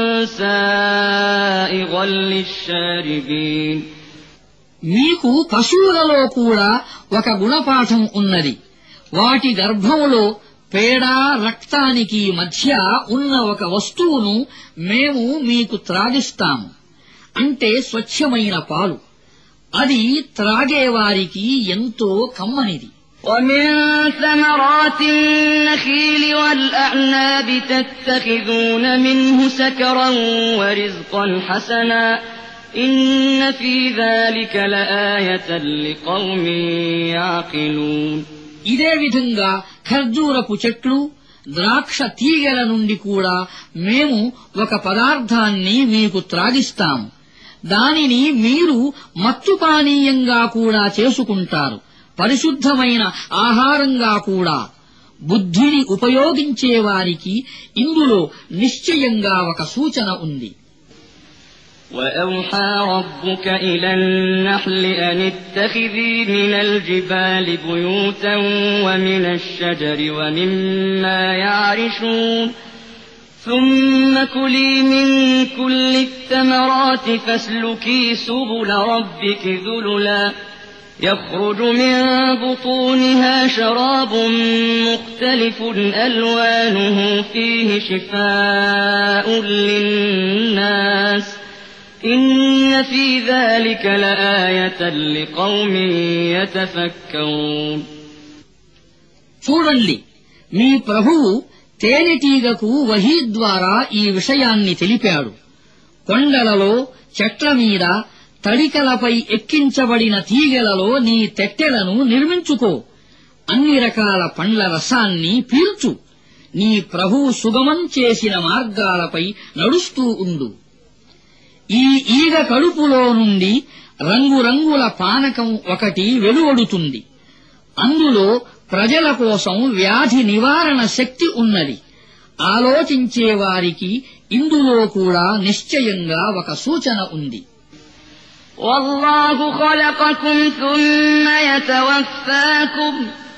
سَائِغًا لِّلشَّارِبِينَ. మీకు పశువులలో కూడా ఒక గుణపాఠం ఉన్నది. వాటి గర్భములో పేడ రక్తానికి మధ్య ఉన్న ఒక వస్తువును మేము మీకు త్రాగిస్తాము, అంటే స్వచ్ఛమైన పాలు. అది త్రాగేవారికి ఎంతో కమ్మనిది. وَمِن ثَمَرَاتِ النَّخِيلِ وَالْأَعْنَابِ تَتَّخِذُونَ مِنْهُ سَكَرًا وَرِزْقًا حَسَنًا إِنَّ فِي ذَلِكَ لَآيَةً لِقَوْمٍ يَعْقِلُونَ. ఇదే విధంగా ఖర్జూరపు చెట్లు, ద్రాక్ష తీగల నుండి కూడా మేము ఒక పదార్థాన్ని మీకు త్రాగిస్తాము. దానిని మీరు మత్తుపానీయంగా కూడా చేసుకుంటారు, పరిశుద్ధమైన ఆహారంగా కూడా. బుద్ధిని ఉపయోగించేవారికి ఇందులో నిశ్చయంగా ఒక సూచన ఉంది. وَأَوْحَى رَبُّكَ إِلَى النَّحْلِ أَنِ اتَّخِذِي مِنَ الْجِبَالِ بُيُوتًا وَمِنَ الشَّجَرِ وَمِمَّا يَعْرِشُونَ ثُمَّ كُلِي مِن كُلِّ الثَّمَرَاتِ فَاسْلُكِي سُبُلَ رَبِّكِ ذُلُلًا يَخْرُجُ مِن بُطُونِهَا شَرَابٌ مُّخْتَلِفٌ أَلْوَانُهُ فِيهِ شِفَاءٌ لِّلنَّاسِ إِنَّ فِي ذَلِكَ لَآيَةً لِقَوْمٍ يَتَفَكَّرُونَ. చూడండి, మీ ప్రభువు తేనెటీగకు వహీ ద్వారా ఈ విషయాన్ని తెలిపాడు. కొండలలో, చెట్ల మీద, తడికలపై ఎక్కించబడిన తీగెలలో నీ తెట్టెలను నిర్మించుకో. అన్ని రకాల పండ్ల రసాన్ని పీల్చు. నీ ప్రభువు సుగమం చేసిన మార్గాలపై నడుస్తూ ఉండు. ఈ ఈగ కడుపులో నుండి రంగురంగుల పానకం ఒకటి వెలువడుతుంది. అందులో ప్రజల కోసం వ్యాధి నివారణ శక్తి ఉన్నది. ఆలోచించేవారికి ఇందులో కూడా నిశ్చయంగా ఒక సూచన ఉంది. وَاللَّهُ خَلَقَكُمْ ثُمَّ يَتَوَفَّاكُمْ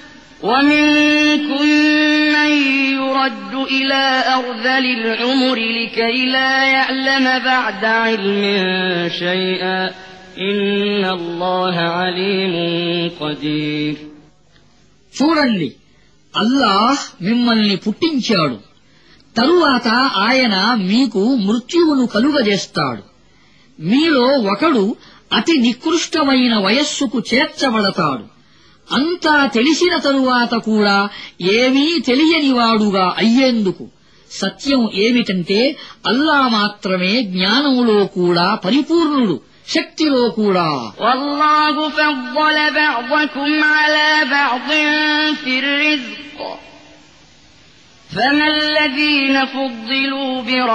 وَمِنكُم مَّن يُرَدُّ إِلَىٰ أَرْذَلِ الْعُمُرِ لِكَيْ لَا يَعْلَمَ بَعْدَ عِلْمٍ شَيْئًا إِنَّ اللَّهَ عَلِيمٌ قَدِيرٌ. చూడండి, అల్లాహ్ మిమ్మల్ని పుట్టించాడు. తరువాత ఆయన మీకు మృత్యువును కలుగజేస్తాడు. మీలో ఒకడు అతి నికృష్టమైన వయస్సుకు చేర్చబడతాడు. అంతా తెలిసిన తరువాత కూడా ఏమీ తెలియనివాడుగా అయ్యేందుకు సత్యం ఏమిటంటే అల్లా మాత్రమే జ్ఞానములో కూడా పరిపూర్ణుడు, శక్తిలో కూడా. وَاللَّهُ فَضَّلَ بَعْضَكُمْ عَلَىٰ بَعْضٍ فِي الرِّزْقِ فَمَا الَّذِينَ فُضِّلُوا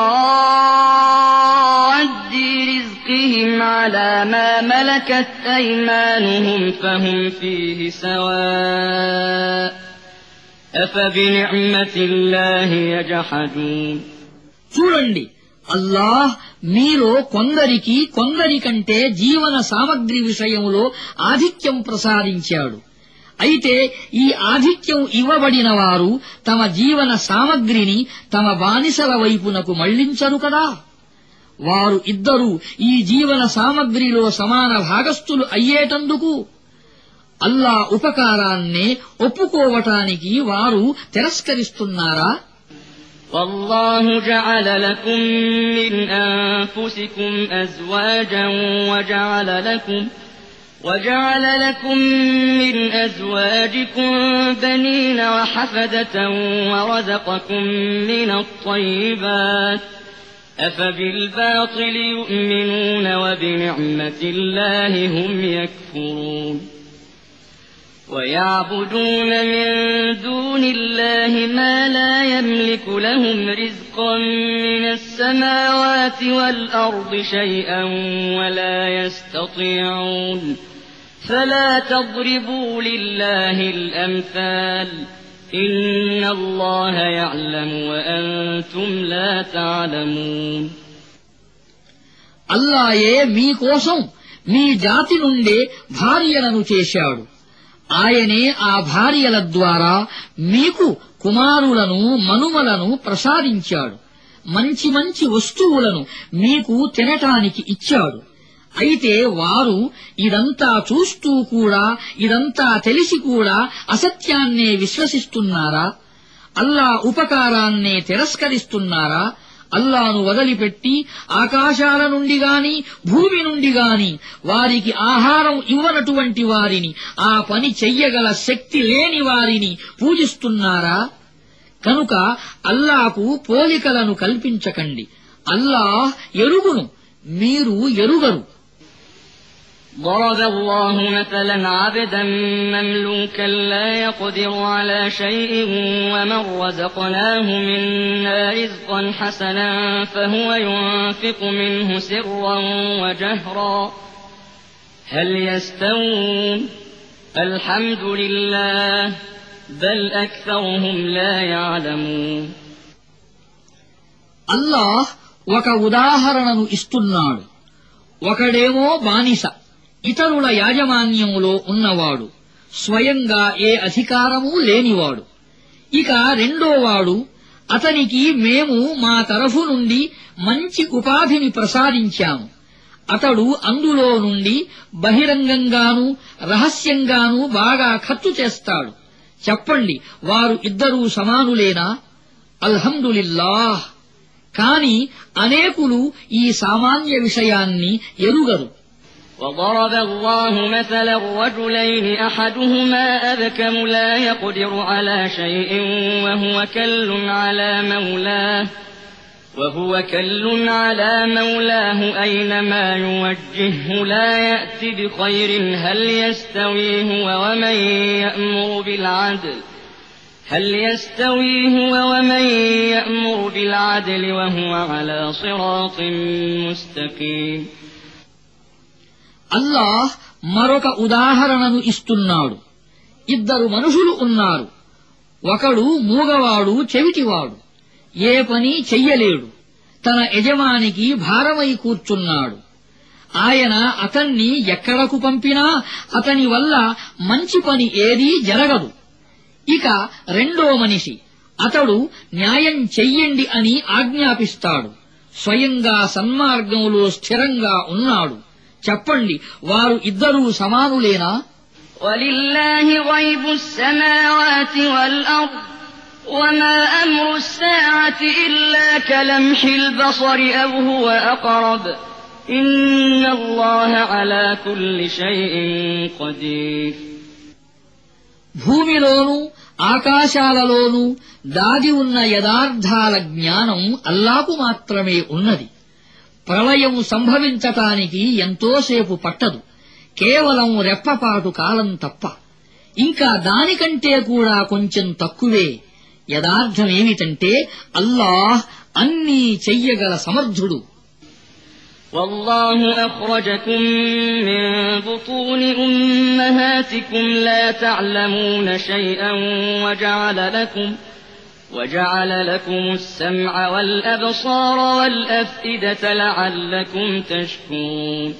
بِرَادِّ رِزْقِهِمْ عَلَىٰ مَا مَلَكَتْ أَيْمَانُهُمْ فَهُمْ فِيهِ سَوَاءٌ أَفَبِنِعْمَةِ اللَّهِ يَجْحَدُونَ. చూడండి, అల్లాహ్ మీలో కొందరికంటే జీవన సామగ్రి విషయంలో ఆధిక్యం ప్రసాదించాడు. అయితే ఈ ఆధిక్యం ఇవ్వబడిన వారు తమ జీవన సామగ్రిని తమ బానిసల వైపునకు మళ్లించరు కదా. వారు ఇద్దరూ ఈ జీవన సామగ్రిలో సమాన భాగస్థులు అయ్యేటందుకు అల్లా ఉపకారాన్నే ఒప్పుకోవటానికి వారు తిరస్కరిస్తున్నారా? والله جعل لكم من أنفسكم أزواجا وجعل لكم من أزواجكم بنين وحفدة ورزقكم من الطيبات أفبالباطل يؤمنون وبنعمة الله هم يكفرون ويعبدون من دون الله ما لا يملك لهم رزقا من السماوات والأرض شيئا ولا يستطيعون فلا تضربوا لله الأمثال إن الله يعلم وأنتم لا تعلمون అల్లాయే మీకోసం మీ జాతి నుండే భార్యలను చేశాడు. ఆయనే ఆ భార్యల ద్వారా మీకు కుమారులను మనుమలను ప్రసాదించాడు. మంచి మంచి వస్తువులను మీకు తినటానికి ఇచ్చాడు. అయితే వారు ఇదంతా చూస్తూ కూడా, ఇదంతా తెలిసి కూడా అసత్యాన్నే విశ్వసిస్తున్నారా? అల్లా ఉపకారాన్నే తిరస్కరిస్తున్నారా? అల్లాను వదిలిపెట్టి ఆకాశాల నుండి గాని భూమి నుండి గాని వారికి ఆహారం ఇవ్వనటువంటి వారిని, ఆ పని చెయ్యగల శక్తి లేని వారిని పూజిస్తున్నారా? కనుక అల్లాకు పోలికలను కల్పించకండి. అల్లాహ్ ఎరుగును, మీరు ఎరుగరు. ضرب الله مثلا عبدا مملوكا لا يقدر على شيء ومن رزقناه منا رزقا حسنا فهو ينفق منه سرا وجهرا هل يستوون الحمد لله بل أكثرهم لا يعلمون అల్లాహ్ ఒక ఉదాహరణను ఇస్తున్నాడు. ఒకడేమో బానిస, ఇతరుల యాజమాన్యములో ఉన్నవాడు, స్వయంగా ఏ అధికారమూ లేనివాడు. ఇక రెండోవాడు, అతనికి మేము మా తరఫు నుండి మంచి ఉపాధిని ప్రసాదించాము. అతడు అందులో నుండి బహిరంగంగానూ రహస్యంగానూ బాగా ఖర్చు చేస్తాడు. చెప్పండి, వారు ఇద్దరూ సమానులేనా? అల్హమ్దులిల్లాహ్. కాని అనేకులు ఈ సామాన్య విషయాన్ని ఎరుగరు. وضرب الله مثلا رجلين أحدهما أبكم لا يقدر على شيء وهو كل على مولاه أينما يوجهه لا يأت بخير هل يستوي هو ومن يأمر بالعدل وهو على صراط مستقيم అల్లాహ్ మరొక ఉదాహరణను ఇస్తున్నాడు. ఇద్దరు మనుషులు ఉన్నారు. ఒకడు మూగవాడు, చెవిటివాడు. ఏ పని చెయ్యలేడు. తన యజమానికి భారమై కూర్చున్నాడు. ఆయన అతన్ని ఎక్కడకు పంపినా అతని వల్ల మంచి పని ఏదీ జరగదు. ఇక రెండో మనిషి, అతడు న్యాయం చెయ్యండి అని ఆజ్ఞాపిస్తాడు. స్వయంగా సన్మార్గంలో స్థిరంగా ఉన్నాడు. చెప్పండి, వారు ఇద్దరూ సమానులేనా? وَلِلَّهِ غَيْبُ السَّمَاوَاتِ وَالْأَرْضِ وَمَا أَمْرُ السَّاعَةِ إِلَّا كَلَمْحِ الْبَصَرِ أَوْ هُوَ أَقْرَبُ إِنَّ اللَّهَ عَلَى كُلِّ شَيْءٍ قَدِيرٌ భూమిలోనూ ఆకాశాలలోనూ దాగి ఉన్న యథార్థాల జ్ఞానం అల్లాకు మాత్రమే ఉన్నది. ప్రళయం సంభవించటానికి ఎంతోసేపు పట్టదు, కేవలం రెప్పపాటు కాలం తప్ప. ఇంకా దానికంటే కూడా కొంచెం తక్కువే. యథార్థమేమిటంటే అల్లాహ్ అన్నీ చెయ్యగల సమర్థుడు. والله أخرجكم من بطون أمهاتكم لا تعلمون شيئا وجعل لكم السمع والأبصار والأفئدة لعلكم تشكرون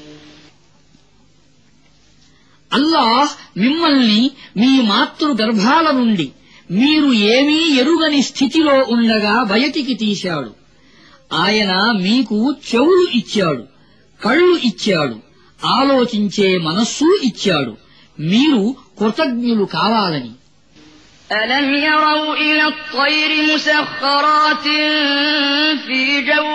అల్లాహ్ మిమ్మల్ని మీ మాతృగర్భాల నుండి మీరు ఏమీ ఎరుగని స్థితిలో ఉండగా బయటికి తీశాడు. ఆయన మీకు చెవులు ఇచ్చాడు, కళ్ళు ఇచ్చాడు, ఆలోచించే మనస్సు ఇచ్చాడు, మీరు కృతజ్ఞులు కావాలని. ألم يروا إلى الطير مسخرات في جو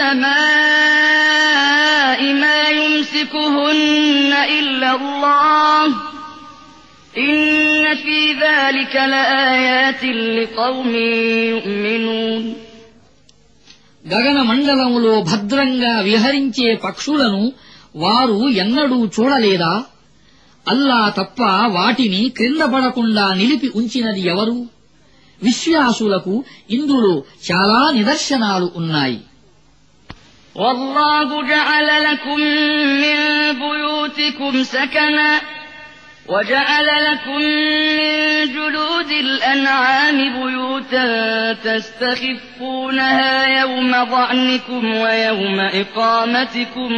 السماء ما يمسكهن إلا الله إن في ذلك لآيات لقوم يؤمنون. గగన మండలములో భద్రంగా విహరించే పక్షులను వారు ఎన్నడూ చూడలేదా? అల్లా తప్ప వాటిని క్రింద పడకుండా నిలిపి ఉంచినది ఎవరు? విశ్వాసులకు ఇందులో చాలా నిదర్శనాలు ఉన్నాయి. والله جعل لكم من بيوتكم سكنا وجعل لكم من جلود الأنعام بيوتا تستخفونها يوم ظعنكم ويوم إقامتكم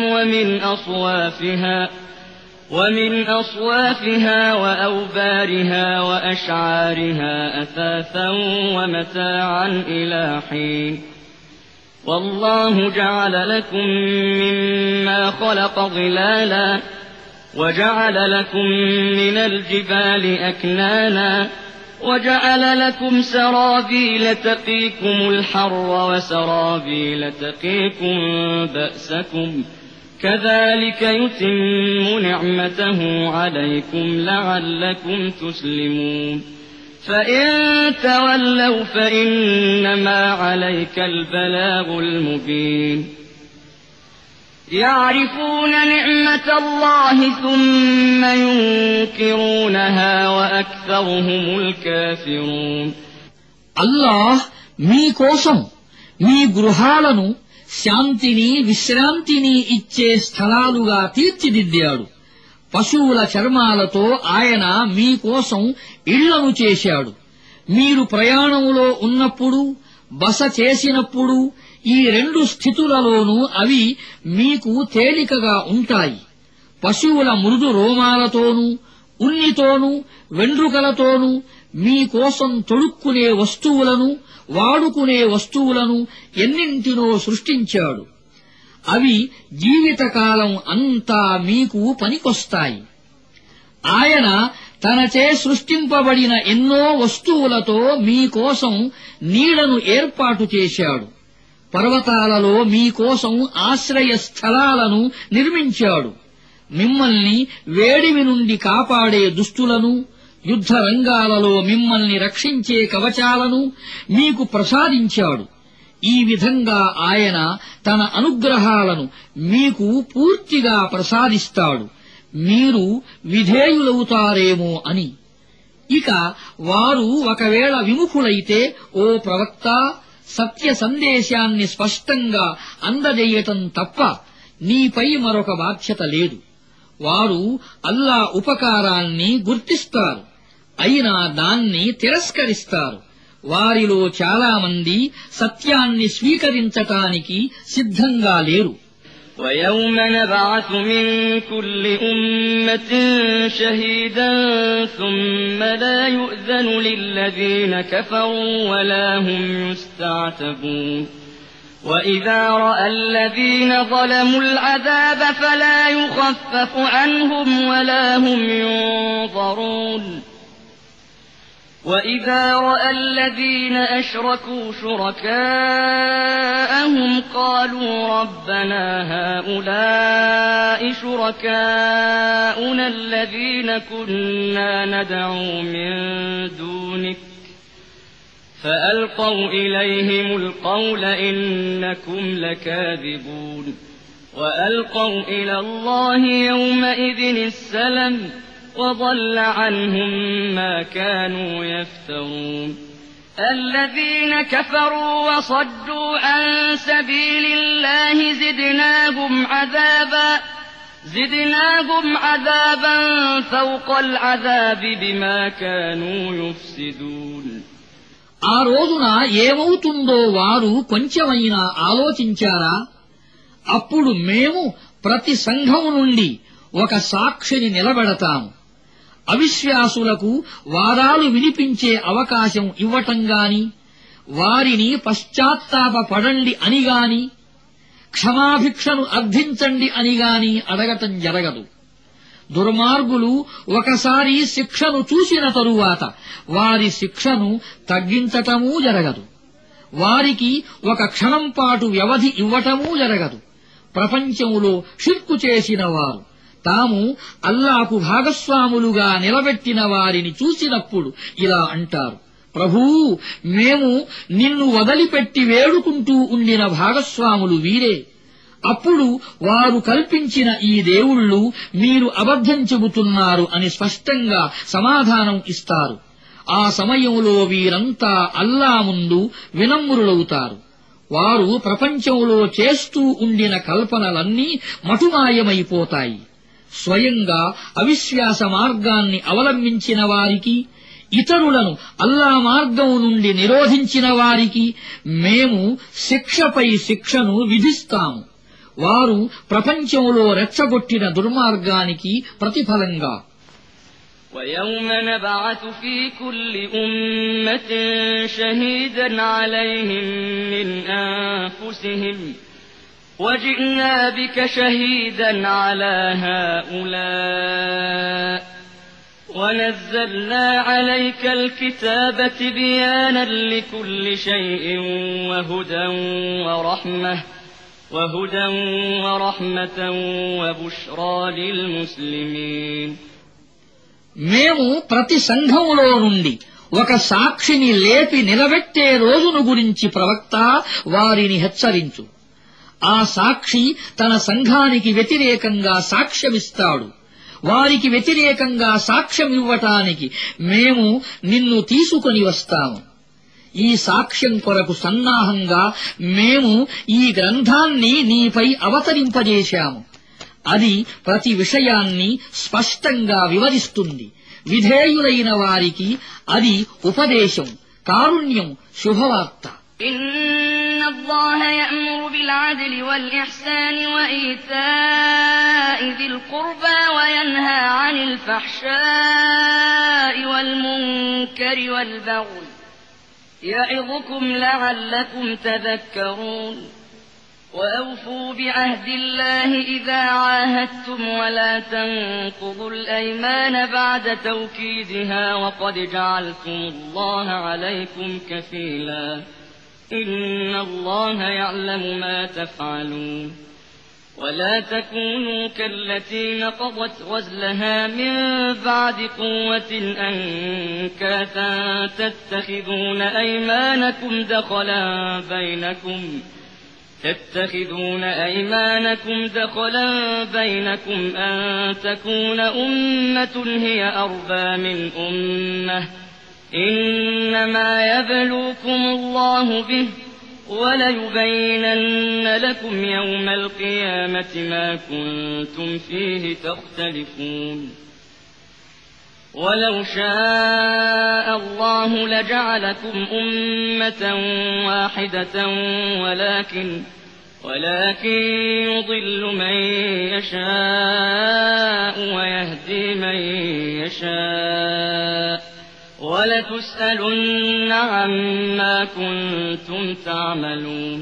ومن أصوافها وأوبارها وأشعارها أثاثا ومتاعا إلى حين. والله جعل لكم مما خلق ظلالا وجعل لكم من الجبال أكنانا وجعل لكم سرابيل تقيكم الحر وسرابيل تقيكم بأسكم كذلك يتم نعمته عليكم لعلكم تسلمون. فإن تولوا فإنما عليك البلاغ المبين. يعرفون نعمة الله ثم ينكرونها وأكثرهم الكافرون. అల్లాహ్ మీకోసం మీ గృహాలను శాంతిని విశ్రాంతిని ఇచ్చే స్థలాలుగా తీర్చిదిద్దాడు. పశువుల చర్మాలతో ఆయన మీకోసం ఇళ్లను చేశాడు. మీరు ప్రయాణములో ఉన్నప్పుడు, బస చేసినప్పుడు ఈ రెండు స్థితులలోనూ అవి మీకు తేలికగా ఉంటాయి. పశువుల మృదు రోమాలతోనూ, ఉన్నితోనూ, వెండ్రుకలతోనూ మీకోసం తొడుక్కునే వస్తువులను, వాడుకునే వస్తువులను ఎన్నింటినో సృష్టించాడు. అవి జీవితకాలం అంతా మీకు పనికొస్తాయి. ఆయన తనచే సృష్టింపబడిన ఎన్నో వస్తువులతో మీకోసం నీడను ఏర్పాటు చేశాడు. పర్వతాలలో మీకోసం ఆశ్రయ స్థలాలను నిర్మించాడు. మిమ్మల్ని వేడిమి నుండి కాపాడే దుస్తులను, యుద్ధ రంగాలలో మిమ్మల్ని రక్షించే కవచాలను మీకు ప్రసాదించాడు. ఈ విధంగా ఆయన తన అనుగ్రహాలను మీకు పూర్తిగా ప్రసాదిస్తాడు, మీరు విధేయులవుతారేమో అని. ఇక వారు ఒకవేళ విముఖులైతే, ఓ ప్రవక్త, సత్య సందేశాన్ని స్పష్టంగా అందజేయటం తప్ప నీపై మరొక బాధ్యత లేదు. వారు అల్లా ఉపకారాన్ని గుర్తిస్తారు, అయినా దాన్ని తిరస్కరిస్తారు. వారిలో చాలా మంది సత్యాన్ని స్వీకరించటానికి సిద్ధంగా లేరు. وَيَوْمَ نَبْعَثُ مِن كُلِّ أُمَّةٍ شَهِيدًا ثُمَّ لَا يُؤْذَنُ لِلَّذِينَ كَفَرُوا وَلَا هُمْ يُسْتَعْتَبُونَ وَإِذَا رَأَى الَّذِينَ ظَلَمُوا الْعَذَابَ فَلَا يُخَفَّفُ عَنْهُمْ وَلَا هُمْ يُنظَرُونَ وَإِذَا رَأَى الَّذِينَ أَشْرَكُوا شُرَكَاءَهُمْ قَالُوا رَبَّنَا هَؤُلَاءِ شُرَكَاؤُنَا الَّذِينَ كُنَّا نَدْعُو مِن دُونِكَ فَأَلْقَوْا إِلَيْهِمُ الْقَوْلَ إِنَّكُمْ لَكَاذِبُونَ وَأَلْقَوْا إِلَى اللَّهِ يَوْمَئِذٍ السَّلَمَ وَضَلَّ عَنْهُمْ مَا كَانُوا يَفْتَرُونَ الَّذِينَ كَفَرُوا وَصَدُّوا عَن سَبِيلِ اللَّهِ زِدْنَاهُمْ عَذَابًا فَوْقَ الْعَذَابِ بِمَا كَانُوا يُفْسِدُونَ. ఆ రోజున ఏమవుతుందో వారు కొంచెమైనా ఆలోచించారా? అప్పుడు మేము ప్రతి సంఘం నుండి ఒక సాక్షిని నిలబెడతాము. అవిశ్వాసులకు వాదాలు వినిపించే అవకాశం ఇవ్వటం గాని, వారిని పశ్చాత్తాపపడండి అనిగాని క్షమాభిక్షను అర్థించండి అనిగాని అడగటం జరగదు. దుర్మార్గులు ఒకసారి శిక్షను చూసిన తరువాత వారి శిక్షను తగ్గించటమూ జరగదు. వారికి ఒక క్షణం పాటు వ్యవధి ఇవ్వటమూ జరగదు. ప్రపంచంలో షిర్కు చేసిన వారు తాము అల్లాకు భాగస్వాములుగా నిలబెట్టిన వారిని చూసినప్పుడు ఇలా అంటారు, ప్రభూ, మేము నిన్ను వదిలిపెట్టి వేడుకుంటూ ఉండిన భాగస్వాములు వీరే. అప్పుడు వారు కల్పించిన ఈ దేవుళ్ళు మీరు అబద్ధం చెబుతున్నారు అని స్పష్టంగా సమాధానం ఇస్తారు. ఆ సమయంలో వీరంతా అల్లా ముందు వినమ్రులవుతారు. వారు ప్రపంచంలో చేస్తూ ఉండిన కల్పనలన్నీ మటుమాయమైపోతాయి. స్వయంగా అవిశ్వాస మార్గాన్ని అవలంబించిన వారికి, ఇతరులను అల్లా మార్గం నుండి నిరోధించిన వారికి మేము శిక్షపై శిక్షను విధిస్తాము. వారు ప్రపంచంలో రెచ్చగొట్టిన దుర్మార్గానికి ప్రతిఫలంగా. وَيَوْمَ نَبْعَثُ فِي كُلِّ أُمَّةٍ شَهِيدًا عَلَيْهِمْ مِنْ أَنفُسِهِمْ وَجِئْنَا بِكَ شَهِيدًا عَلَى هَؤُلَاءِ وَنَزَّلْنَا عَلَيْكَ الْكِتَابَ تِبْيَانًا لِكُلِّ شَيْءٍ وهدى ورحمة وبشرى للمسلمين. మేము ప్రతి సంఘంలో నుండి ఒక సాక్షిని లేపి నిలబెట్టే రోజును గురించి ప్రవక్త వారిని హెచ్చరించు. ఆ సాక్షి తన సంఘానికి వ్యతిరేకంగా సాక్ష్యమిస్తాడు. వారికి వ్యతిరేకంగా సాక్ష్యమివ్వటానికి మేము నిన్ను తీసుకొని వస్తాము. ఈ సాక్ష్యం కొరకు సన్నాహంగా మేము ఈ గ్రంథాన్ని నీపై అవతరింపజేశాము. అది ప్రతి విషయాన్ని స్పష్టంగా వివరిస్తుంది. విధేయులైన వారికి అది ఉపదేశం, కారుణ్యం, శుభవార్త. إن الله يأمر بالعدل والإحسان وإيتاء ذي القربى وينهى عن الفحشاء والمنكر والبغي يعظكم لعلكم تذكرون. وأوفوا بعهد الله إذا عاهدتم ولا تنقضوا الأيمان بعد توكيدها وقد جعلتم الله عليكم كفيلا إن الله يعلم ما تفعلون. ولا تكونوا كالتي نقضت غزلها من بعد قوة أنكاثا تتخذون أيمانكم دخلا بينكم أن تكون أمة هي أربى من أمة إنما يبلوكم الله به وليبينن لكم يوم القيامة ما كنتم فيه تختلفون. ولو شاء الله لجعلكم أمة واحدة ولكن يضل من يشاء ويهدي من يشاء ولتسألن عما كنتم تعملون.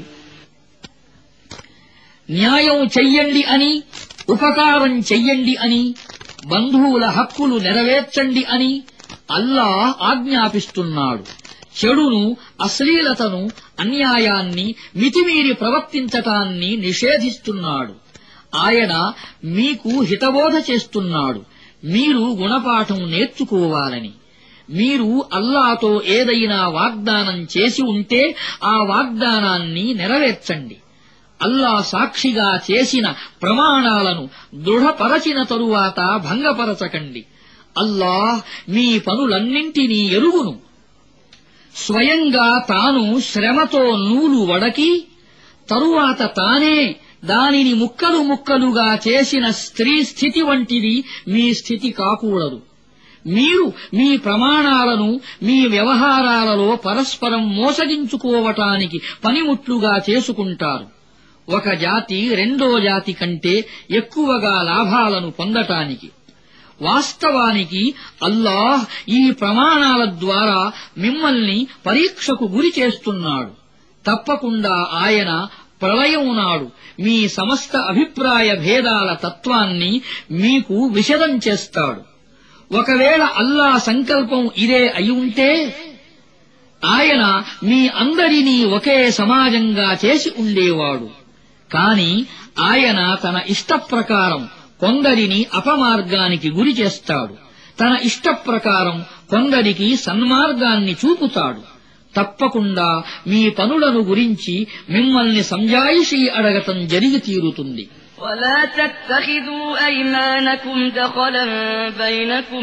న్యాయం చెయ్యండి అని, ఉపకారం చెయ్యండి అని, బంధువుల హక్కులు నెరవేర్చండి అని అల్లాహ్ ఆజ్ఞాపిస్తున్నాడు. చెడును, అశ్లీలతను, అన్యాయాన్ని, మితిమీరి ప్రవర్తించటాన్ని నిషేధిస్తున్నాడు. ఆయన మీకు హితబోధ చేస్తున్నాడు, మీరు గుణపాఠం నేర్చుకోవాలని. మీరు అల్లాతో ఏదైనా వాగ్దానం చేసి ఉంటే ఆ వాగ్దానాన్ని నెరవేర్చండి. అల్లా సాక్షిగా చేసిన ప్రమాణాలను దృఢపరచిన తరువాత భంగపరచకండి. అల్లాహ్ మీ పనులన్నింటినీ ఎరుగును. స్వయంగా తాను శ్రమతో నూలు వడకి తరువాత తానే దానిని ముక్కలు ముక్కలుగా చేసిన స్త్రీ స్థితి వంటిది మీ స్థితి కాకూడదు. మీరు మీ ప్రమాణాలను మీ వ్యవహారాలలో పరస్పరం మోసగించుకోవటానికి పనిముట్లుగా చేసుకుంటారు. ఒక జాతి రెండో జాతి కంటే ఎక్కువగా లాభాలను పొందటానికి. వాస్తవానికి అల్లాహ్ ఈ ప్రమాణాల ద్వారా మిమ్మల్ని పరీక్షకు గురి చేస్తున్నాడు. తప్పకుండా ఆయన ప్రళయం నాడు మీ సమస్త అభిప్రాయ భేదాల తత్వాన్ని మీకు విశదం చేస్తాడు. ఒకవేళ అల్లా సంకల్పం ఇదే అయి ఉంటే ఆయన మీ అందరినీ ఒకే సమాజంగా చేసి ఉండేవాడు. కాని ఆయన తన ఇష్టప్రకారం కొందరిని అపమార్గానికి గురి చేస్తాడు. తన ఇష్టప్రకారం కొందరికి సన్మార్గాన్ని చూపుతాడు. తప్పకుండా మీ పనులను గురించి మిమ్మల్ని సంజాయిషీ అడగటం జరిగి తీరుతుంది. ولا تتخذوا أيمانكم دخلا بينكم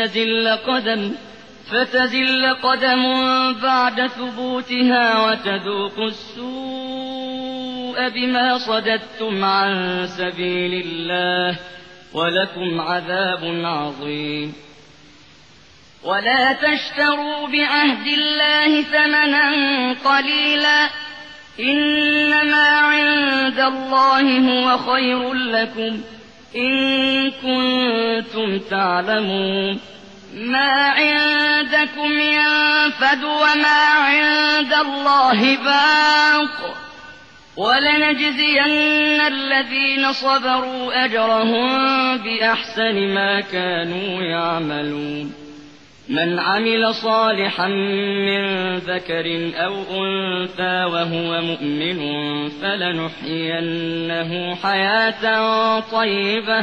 فتزل قدم بعد ثبوتها وتذوقوا السوء بما صددتم عن سبيل الله ولكم عذاب عظيم ولا تشتروا بعهد الله ثمنا قليلا إنما عند الله هو خير لكم إن كنتم تعلمون ما عندكم ينفد وما عند الله باق ولنجزين الذين صبروا أجرهم بأحسن ما كانوا يعملون من عمل صالحا من ذكر أو أنثى وهو مؤمن فلنحيينه حياة طيبة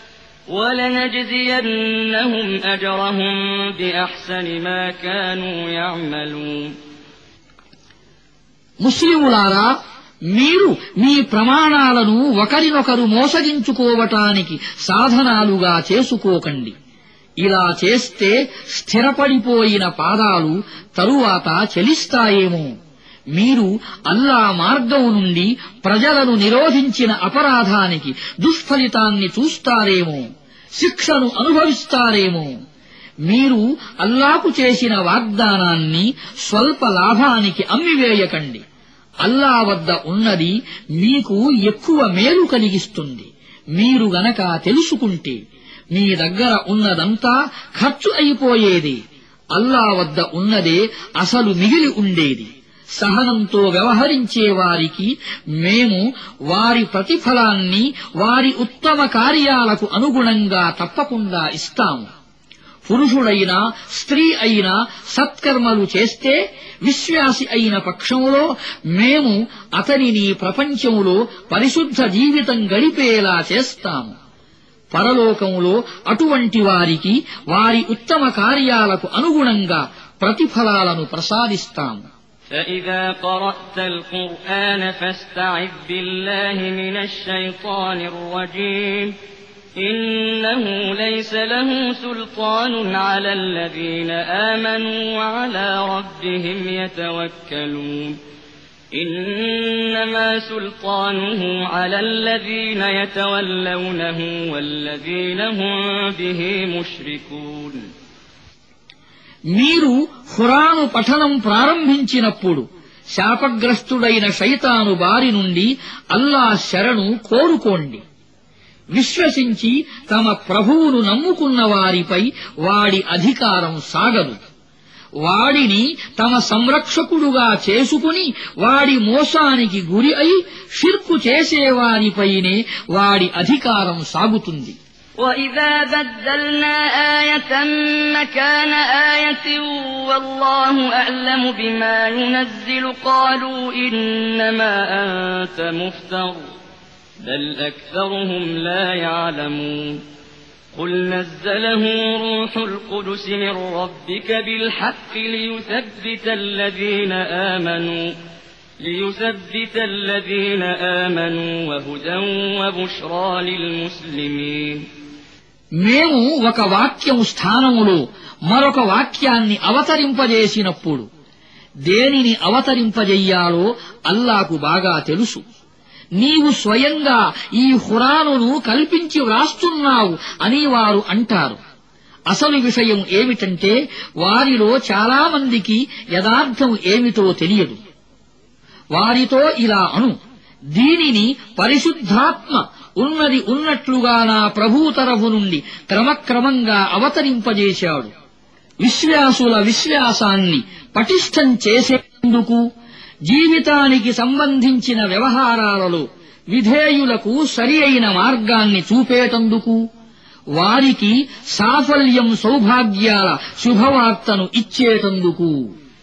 ولنجزينهم أجرهم بأحسن ما كانوا يعملون ముస్లిములారా, మీరు మీ ప్రమాణాలను ఒకరినొకరు మోసగించుకోవటానికి సాధనాలుగా చేసుకోకండి. ఇలా చేస్తే స్థిరపడిపోయిన పాదాలు తరువాత చలిస్తాయేమో. మీరు అల్లా మార్గం నుండి ప్రజలను నిరోధించిన అపరాధానికి దుష్ఫలితాన్ని చూస్తారేమో, శిక్షను అనుభవిస్తారేమో. మీరు అల్లాకు చేసిన వాగ్దానాన్ని స్వల్ప లాభానికి అమ్మివేయకండి. అల్లా వద్ద ఉన్నది మీకు ఎక్కువ మేలు కలిగిస్తుంది. మీరు గనక తెలుసుకుంటే మీ దగ్గర ఉన్నదంతా ఖర్చు అయిపోయేది. అల్లా వద్ద ఉన్నదే అసలు మిగిలి ఉండేది. సహనంతో వ్యవహరించే వారికి మేము వారి ప్రతిఫలాన్ని వారి ఉత్తమ కార్యాలకు అనుగుణంగా తప్పకుండా ఇస్తాము. పురుషుడైనా స్త్రీ అయినా సత్కర్మలు చేస్తే విశ్వాసి అయిన పక్షంలో మేము అతనిని ప్రపంచంలో పరిశుద్ధ జీవితం గడిపేలా చేస్తాము. పరలోకంలో అటువంటి వారికి వారి ఉత్తమ కార్యాలకు అనుగుణంగా ప్రతిఫలాలను ప్రసాదిస్తాము. فإذا قرأت القرآن فاستعذ بالله من الشيطان الرجيم إنه ليس له سلطان على الذين آمنوا وعلى ربهم يتوكلون إنما سلطانه على الذين يتولونه والذين هم به مشركون మీరు ఖురాను పఠనం ప్రారంభించినప్పుడు శాపగ్రస్తుడైన శైతాను బారి నుండి అల్లా శరణు కోరుకోండి. విశ్వసించి తమ ప్రభువును నమ్ముకున్న వారిపై వాడి అధికారం సాగదు. వాడిని తమ సంరక్షకుడుగా చేసుకుని వాడి మోసానికి గురి అయి షిర్కు చేసేవారిపైనే వాడి అధికారం సాగుతుంది. وَإِذَا بَدَّلْنَا آيَةً مَّكَانَ آيَةٍ وَاللَّهُ أَعْلَمُ بِمَا يُنَزِّلُ قَالُوا إِنَّمَا أَنتَ مُفْتَرٍ بَلْ أَكْثَرُهُمْ لَا يَعْلَمُونَ قُلْ نَزَّلَهُ رُوحُ الْقُدُسِ مِن رَّبِّكَ بِالْحَقِّ لِيُثَبِّتَ الَّذِينَ آمَنُوا وَهُدًى وَبُشْرَىٰ لِلْمُسْلِمِينَ మేము ఒక వాక్యం స్థానములో మరొక వాక్యాన్ని అవతరింపజేసినప్పుడు దేనిని అవతరింపజెయ్యాలో అల్లాకు బాగా తెలుసు. నీవు స్వయంగా ఈ ఖురానును కల్పించి వ్రాస్తున్నావు అని వారు అంటారు. అసలు విషయం ఏమిటంటే వారిలో చాలా మందికి యథార్థం ఏమిటో తెలియదు. వారితో ఇలా అను, దీనిని పరిశుద్ధాత్మ ఉన్నది ఉన్నట్లుగా నా ప్రభు తరఫు నుండి క్రమక్రమంగా అవతరింపజేశాడు. విశ్వాసుల విశ్వాసాన్ని పటిష్టం చేసేందుకు, జీవితానికి సంబంధించిన వ్యవహారాలలో విధేయులకు సరి అయిన మార్గాన్ని చూపేటందుకు, వారికి సాఫల్యం సౌభాగ్యాల శుభవార్తను ఇచ్చేటందుకు.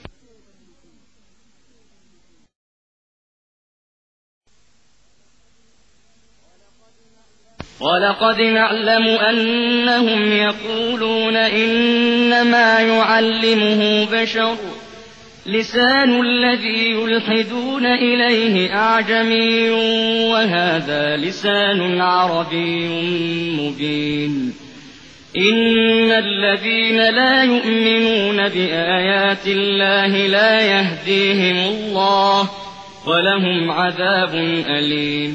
وَلَقَدْ نَعْلَمُ أَنَّهُمْ يَقُولُونَ إِنَّمَا يُعَلِّمُهُ بَشَرٌ لِسَانُ الَّذِي يُلْحِدُونَ إِلَيْهِ أَعْجَمِيٌّ وَهَذَا لِسَانٌ عَرَبِيٌّ مُبِينٌ إِنَّ الَّذِينَ لَا يُؤْمِنُونَ بِآيَاتِ اللَّهِ لَا يَهْدِيهِمُ اللَّهُ وَلَهُمْ عَذَابٌ أَلِيمٌ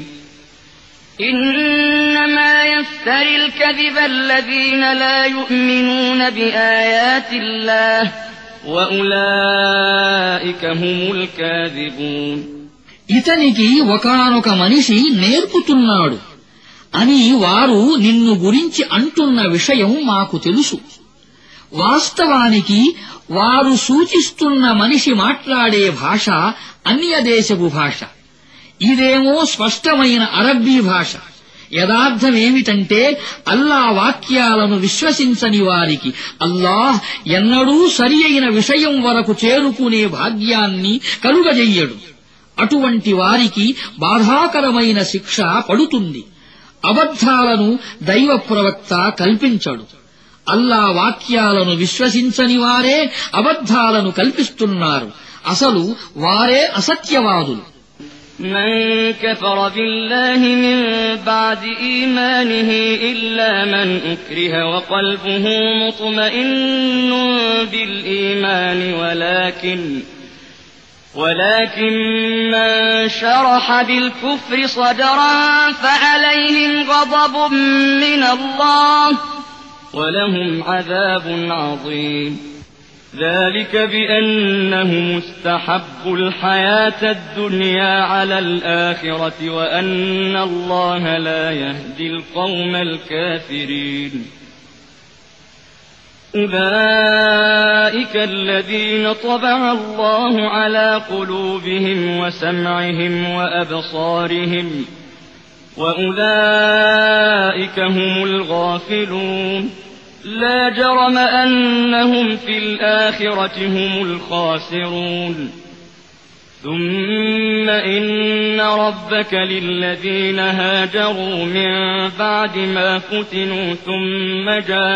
إِنَّمَا يَفْتَرِي الْكَذِبَ الَّذِينَ لَا يُؤْمِنُونَ بِآيَاتِ اللَّهِ وَأُولَئِكَ هُمُ الْكَاذِبُونَ ఇతనికి ఒకానొక మనిషి నేర్పుతున్నాడు అని వారు నిన్ను గురించి అంటున్న విషయం మాకు తెలుసు. వాస్తవానికి వారు సూచిస్తున్న మనిషి మాట్లాడే భాష అన్యదేశపు భాష. ఇదేమో స్పష్టమైన అరబ్బీ భాష. యథార్థమేమిటంటే అల్లా వాక్యాలను విశ్వసించని వారికి అల్లాహ్ ఎన్నడూ సరి అయిన విషయం వరకు చేరుకునే భాగ్యాన్ని కలుగజెయ్యడు. అటువంటి వారికి బాధాకరమైన శిక్ష పడుతుంది. అబద్ధాలను దైవ ప్రవక్త కల్పించడు. అల్లా వాక్యాలను విశ్వసించని వారే అబద్ధాలను కల్పిస్తున్నారు. అసలు వారే అసత్యవాదులు. من كفر بالله من بعد إيمانه إلا من أكره وقلبه مطمئن بالإيمان ولكن من شرح بالكفر صدرا فعليهم غضب من الله ولهم عذاب عظيم ذلك بأنهم استحبوا الحياة الدنيا على الآخرة وأن الله لا يهدي القوم الكافرين أولئك الذين طبع الله على قلوبهم وسمعهم وأبصارهم وأولئك هم الغافلون لا جرم أنهم في الآخرة هم الخاسرون ثم إن ربك للذين هاجروا من بعد ما فتنوا ثم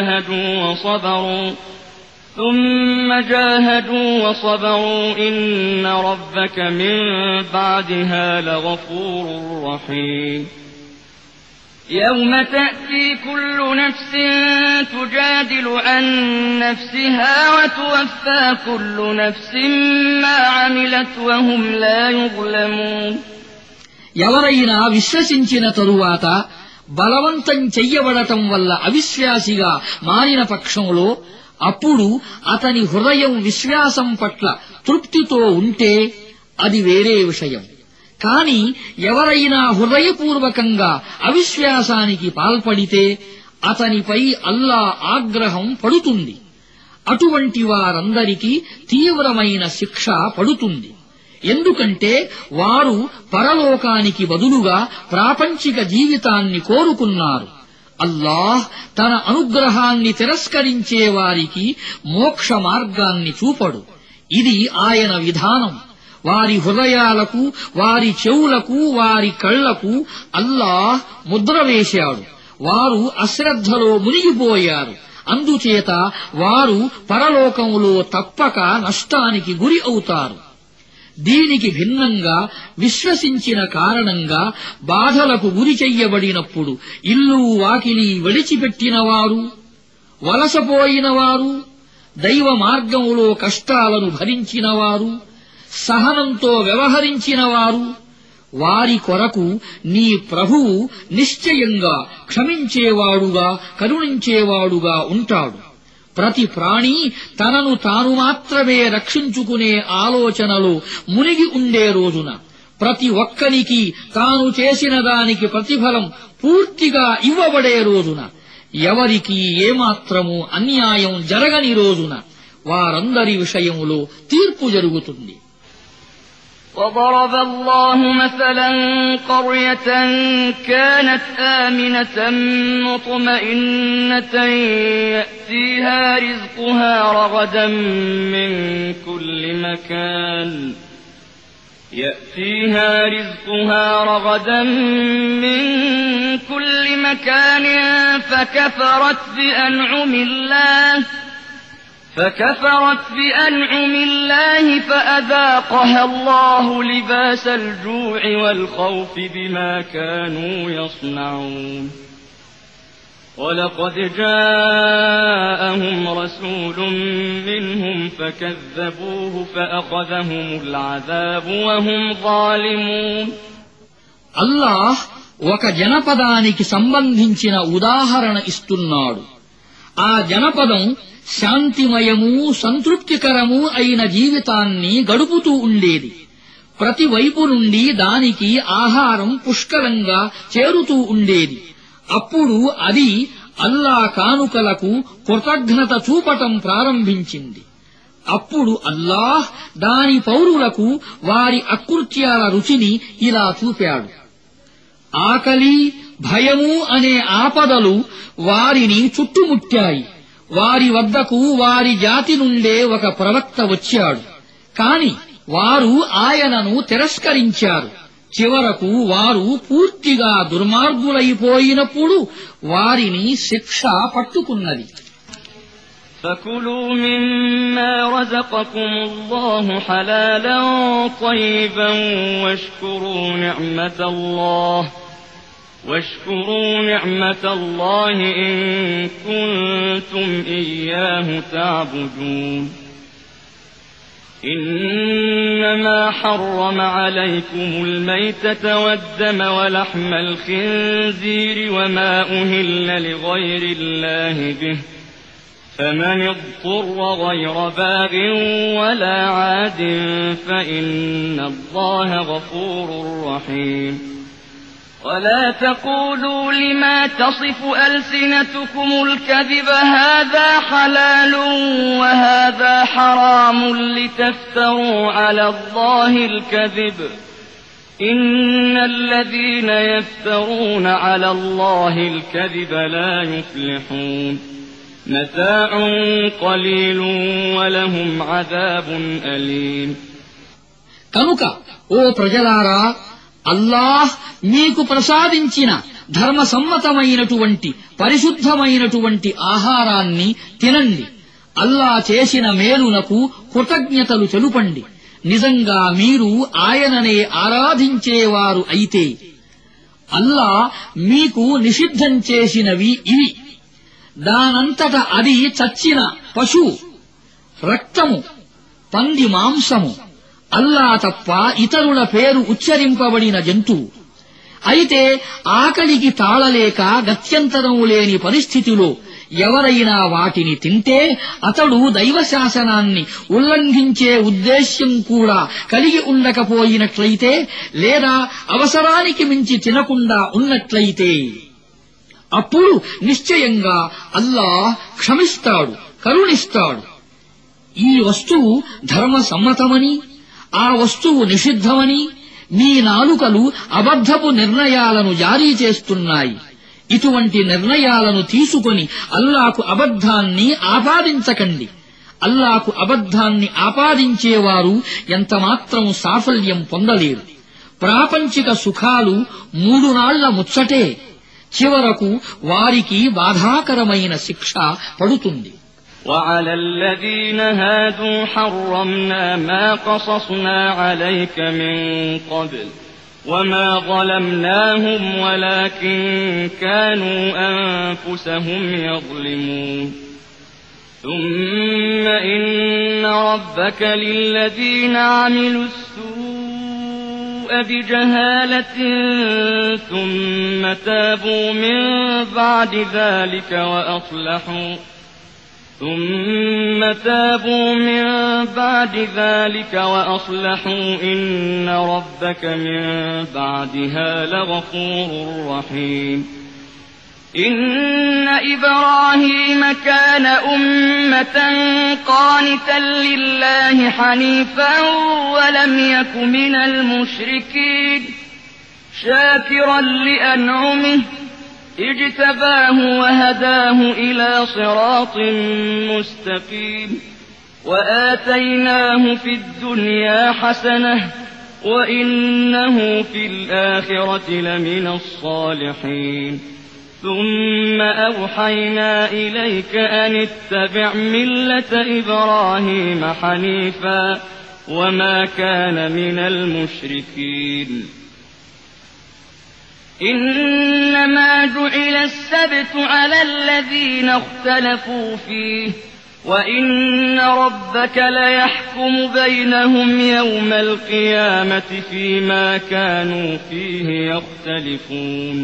جاهدوا وصبروا إن ربك من بعدها لغفور رحيم يوم تأتي كل نفس تجادل عن نفسها وتوفى كل نفس ما عملت وهم لا يظلمون ఎవరైనా విశ్వసించిన తరువాత బలవంతం చెయ్యబడటం వల్ల అవిశ్వాసిగా మారిన పక్షంలో అప్పుడు అతని హృదయం విశ్వాసం పట్ల తృప్తితో ఉంటే అది వేరే విషయం. కాని ఎవరైనా హృదయపూర్వకంగా అవిశ్వాసానికి పాల్పడితే అతనిపై అల్లా ఆగ్రహం పడుతుంది. అటువంటి వారందరికీ తీవ్రమైన శిక్ష పడుతుంది. ఎందుకంటే వారు పరలోకానికి బదులుగా ప్రాపంచిక జీవితాన్ని కోరుకున్నారు. అల్లాహ్ తన అనుగ్రహాన్ని తిరస్కరించే వారికి మోక్ష మార్గాన్ని చూపడు. ఇది ఆయన విధానం. వారి హృదయాలకు, వారి చెవులకు, వారి కళ్లకు అల్లాహ్ ముద్ర వేశాడు. వారు అశ్రద్ధలో మునిగిపోయారు. అందుచేత వారు పరలోకంలో తప్పక నష్టానికి గురి అవుతారు. దీనికి భిన్నంగా విశ్వసించిన కారణంగా బాధలకు గురి చెయ్యబడినప్పుడు ఇల్లు వాకిలి విడిచిపెట్టినవారు, వలసపోయినవారు, దైవ మార్గంలో కష్టాలను భరించినవారు, సహనంతో వ్యవహరించినవారు, వారి కొరకు నీ ప్రభువు నిశ్చయంగా క్షమించేవాడుగా, కరుణించేవాడుగా ఉంటాడు. ప్రతి ప్రాణి తనను తాను మాత్రమే రక్షించుకునే ఆలోచనలో మునిగి ఉండే రోజున ప్రతి ఒక్కనికి తాను చేసిన దానికి ప్రతిఫలం పూర్తిగా ఇవ్వబడే రోజున, ఎవరికి ఏమాత్రమూ అన్యాయం జరగని రోజున వారందరి విషయంలో తీర్పు జరుగుతుంది. وضرب الله مثلا قرية كانت آمنة مطمئنة يأتيها رزقها رغدا من كل مكان فكفرت بأنعم الله فأذاقها الله لباس الجوع والخوف بما كانوا يصنعون ولقد جاءهم رسول منهم فكذبوه فأخذهم العذاب وهم ظالمون. అల్లాహ్ ఒక జనపదానికి సంబంధించిన ఉదాహరణ ఇస్తున్నాడు. ఆ జనపదం శాంతిమయమూ సంతృప్తికరమూ అయిన జీవితాన్ని గడుపుతూ ఉండేది. ప్రతి వైపు నుండి దానికి ఆహారం పుష్కలంగా చేరుతూ ఉండేది. అప్పుడు అది అల్లా కానుకలకు కృతజ్ఞత చూపటం ప్రారంభించింది. అప్పుడు అల్లాహ్ దాని పౌరులకు వారి అకృత్యాల రుచిని ఇలా చూపాడు. ఆకలి, భయము అనే ఆపదలు వారిని చుట్టుముట్టాయి. వారి వద్దకు వారి జాతి నుండే ఒక ప్రవక్త వచ్చాడు. కాని వారు ఆయనను తిరస్కరించారు. చివరకు వారు పూర్తిగా దుర్మార్గులైపోయినప్పుడు వారిని శిక్ష పట్టుకున్నది. فكلوا مما رزقكم الله حلالا طيبا واشكروا نعمة الله إن كنتم إياه تعبدون. إنما حرم عليكم الميتة والدم ولحم الخنزير وما أهل لغير الله به فمن اضطر غير باغ ولا عاد فإن الله غفور رحيم. ولا تقولوا لما تصف ألسنتكم الكذب هذا حلال وهذا حرام لتفتروا على الله الكذب إن الذين يفترون على الله الكذب لا يفلحون. متاع قليل ولهم عذاب أليم. కనుక ఓ ప్రజలారా, అల్లాహ్ మీకు ప్రసాదించిన ధర్మసమ్మతమైనటువంటి పరిశుద్ధమైనటువంటి ఆహారాన్ని తినండి. అల్లా చేసిన మేలునకు కృతజ్ఞతలు తెలుపండి. నిజంగా మీరు ఆయననే ఆరాధించేవారు అయితే. అల్లా మీకు నిషిద్ధం చేసినవి ఇవి: దానంతట అది చచ్చిన పశువు, రక్తము, పంది మాంసము, అల్లా తప్ప ఇతరుల పేరు ఉచ్చరింపబడిన జంతువు. అయితే ఆకలికి తాళలేక గత్యంతరం లేని పరిస్థితిలో ఎవరైనా వాటిని తింటే అతడు దైవశాసనాన్ని ఉల్లంఘించే ఉద్దేశ్యం కూడా కలిగి ఉండకపోయినట్లయితే, లేదా అవసరానికి మించి తినకుండా ఉన్నట్లయితే, అప్పుడు నిశ్చయంగా అల్లాహ్ క్షమిస్తాడు, కరుణిస్తాడు. ఈ వస్తువు ధర్మసమ్మతమని, ఆ వస్తువు నిషిద్ధమని మీ నాలుకలు అబద్ధపు నిర్ణయాలను జారీ చేస్తున్నాయి. ఇటువంటి నిర్ణయాలను తీసుకొని అల్లాకు అబద్ధాన్ని ఆపాదించకండి. అల్లాకు అబద్ధాన్ని ఆపాదించేవారు ఎంతమాత్రం సాఫల్యం పొందలేరు. ప్రాపంచిక సుఖాలు 3 నాళ్ల ముచ్చటే. చివరకు వారికి బాధాకరమైన శిక్ష పడుతుంది. وعلى الذين هادوا حرمنا ما قصصنا عليك من قبل وما ظلمناهم ولكن كانوا أنفسهم يظلمون ثم إن ربك للذين عملوا السوء بجهالة ثم تابوا من بعد ذلك ثم تابوا من بعد ذلك وأصلحوا إن ربك من بعدها لغفور رحيم إن إبراهيم كان أمة قانتا لله حنيفا ولم يك من المشركين شاكرا لأنعمه اجتباه وهداه إلى صراط مستقيم وآتيناه في الدنيا حسنة وإنه في الآخرة لمن الصالحين ثم أوحينا إليك أن اتبع ملة إبراهيم حنيفا وما كان من المشركين إنما جعل السبت على الذين اختلفوا فيه وإن ربك ليحكم بينهم يوم القيامة فيما كانوا فيه يختلفون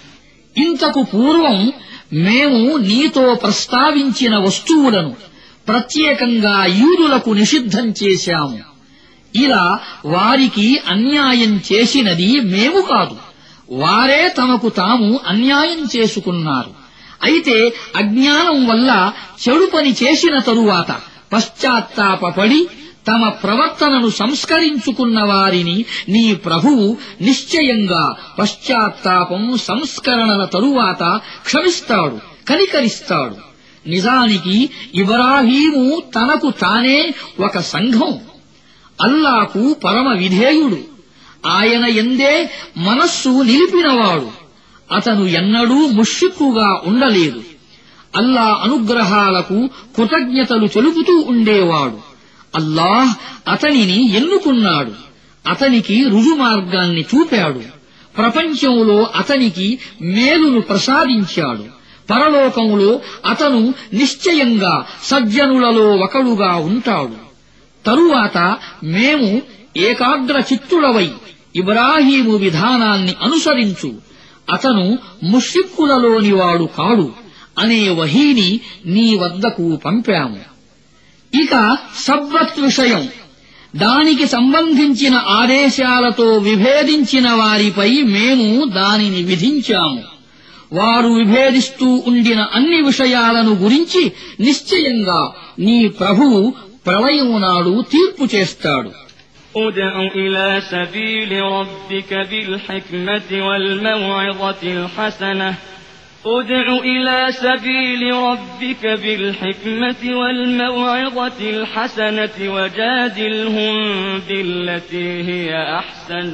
ఇంతకు పూర్వం మేము నీతో ప్రస్తావించిన వస్తువులను ప్రత్యేకంగా యూదులకు నిషిద్ధం చేశాము. ఇలా వారికి అన్యాయం చేసినది మేము కాదు, వారే తమకు తాము అన్యాయం చేసుకున్నారు. అయితే అజ్ఞానం వల్ల చెడు పని చేసిన తరువాత పశ్చాత్తాపపడి తమ ప్రవర్తనను సంస్కరించుకున్న వారిని నీ ప్రభువు నిశ్చయంగా పశ్చాత్తాపం సంస్కరణల తరువాత క్షమిస్తాడు, కనికరిస్తాడు. నిజానికి ఇబ్రాహీము తనకు తానే ఒక సంఘం, అల్లాకు పరమ విధేయుడు, ఆయన యందే మనస్సు నిలిపినవాడు. అతను ఎన్నడూ ముష్రిక్కుగా ఉండలేదు. అల్లా అనుగ్రహాలకు కృతజ్ఞతలు తెలుపుతూ ఉండేవాడు. అల్లాహ్ అతనిని ఎన్నుకున్నాడు, అతనికి రుజుమార్గాన్ని చూపాడు, ప్రపంచంలో అతనికి మేలును ప్రసాదించాడు. పరలోకంలో అతను నిశ్చయంగా సజ్జనులలో ఒకడుగా ఉంటాడు. తరువాత మేము ఏకాగ్ర చిత్తుడవై ఇబ్రాహీము విధానాన్ని అనుసరించు, అతను ముష్రిక్కులలోనివాడు కాడు అనే వహీని నీ వద్దకు పంపాము. ఇక సబ్బత్ విషయం, దానికి సంబంధించిన ఆదేశాలతో విభేదించిన వారిపై మేము దానిని విధించాము. వారు విభేదిస్తూ ఉండిన అన్ని విషయాలను గురించి నిశ్చయంగా నీ ప్రభువు ప్రళయం నాడు తీర్పు చేస్తాడు. ادع إلى سبيل ربك بالحكمة والموعظة الحسنة ادع إلى سبيل ربك بالحكمة والموعظة الحسنة وجادلهم بالتي هي أحسن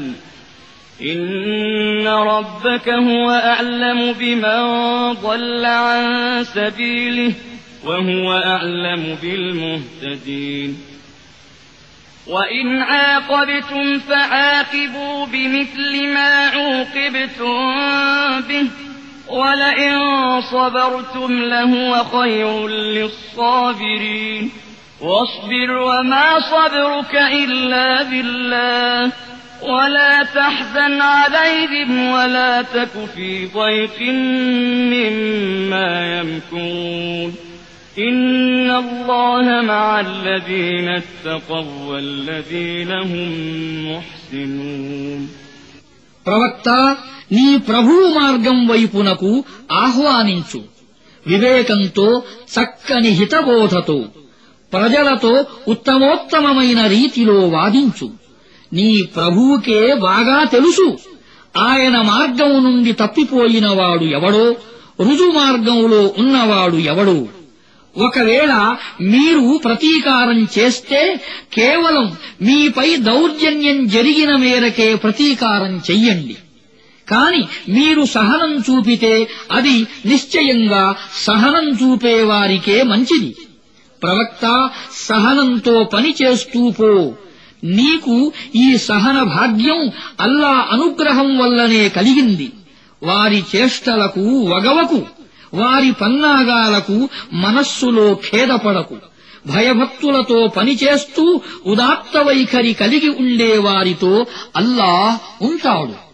إن ربك هو أعلم بمن ضل عن سبيله وهو أعلم بالمهتدين وإن عاقبتم فعاقبوا بمثل ما عوقبتم به ولئن صبرتم لهو خير للصابرين واصبر وما صبرك إلا بالله ولا تحزن عليهم ولا تك في ضيق مما يمكرون إن الله مع الذين اتقوا والذين هم محسنون ప్రవక్త, నీ ప్రభువు మార్గం వైపునకు ఆహ్వానించు. వివేకంతో, చక్కని హితబోధతో, ప్రజలతో ఉత్తమోత్తమమైన రీతిలో వాదించు. నీ ప్రభువుకే బాగా తెలుసు ఆయన మార్గం నుండి తప్పిపోయినవాడు ఎవడో, రుజుమార్గంలో ఉన్నవాడు ఎవడో. ఒకవేళ మీరు ప్రతీకారం చేస్తే కేవలం మీపై దౌర్జన్యం జరిగిన మేరకే ప్రతీకారం చెయ్యండి. కాని మీరు సహనం చూపితే అది నిశ్చయంగా సహనం చూపేవారికే మంచిది. ప్రవక్త, సహనంతో పనిచేస్తూ పో. నీకు ఈ సహన భాగ్యం అల్లా అనుగ్రహం వల్లనే కలిగింది. వారి చేష్టలకు వగవకు, వారి పన్నాగాలకు మనస్సులో ఖేదపడకు. భయభక్తులతో పనిచేస్తూ ఉదాత్త వైఖరి కలిగి ఉండేవారితో అల్లాహ్ ఉంటాడు.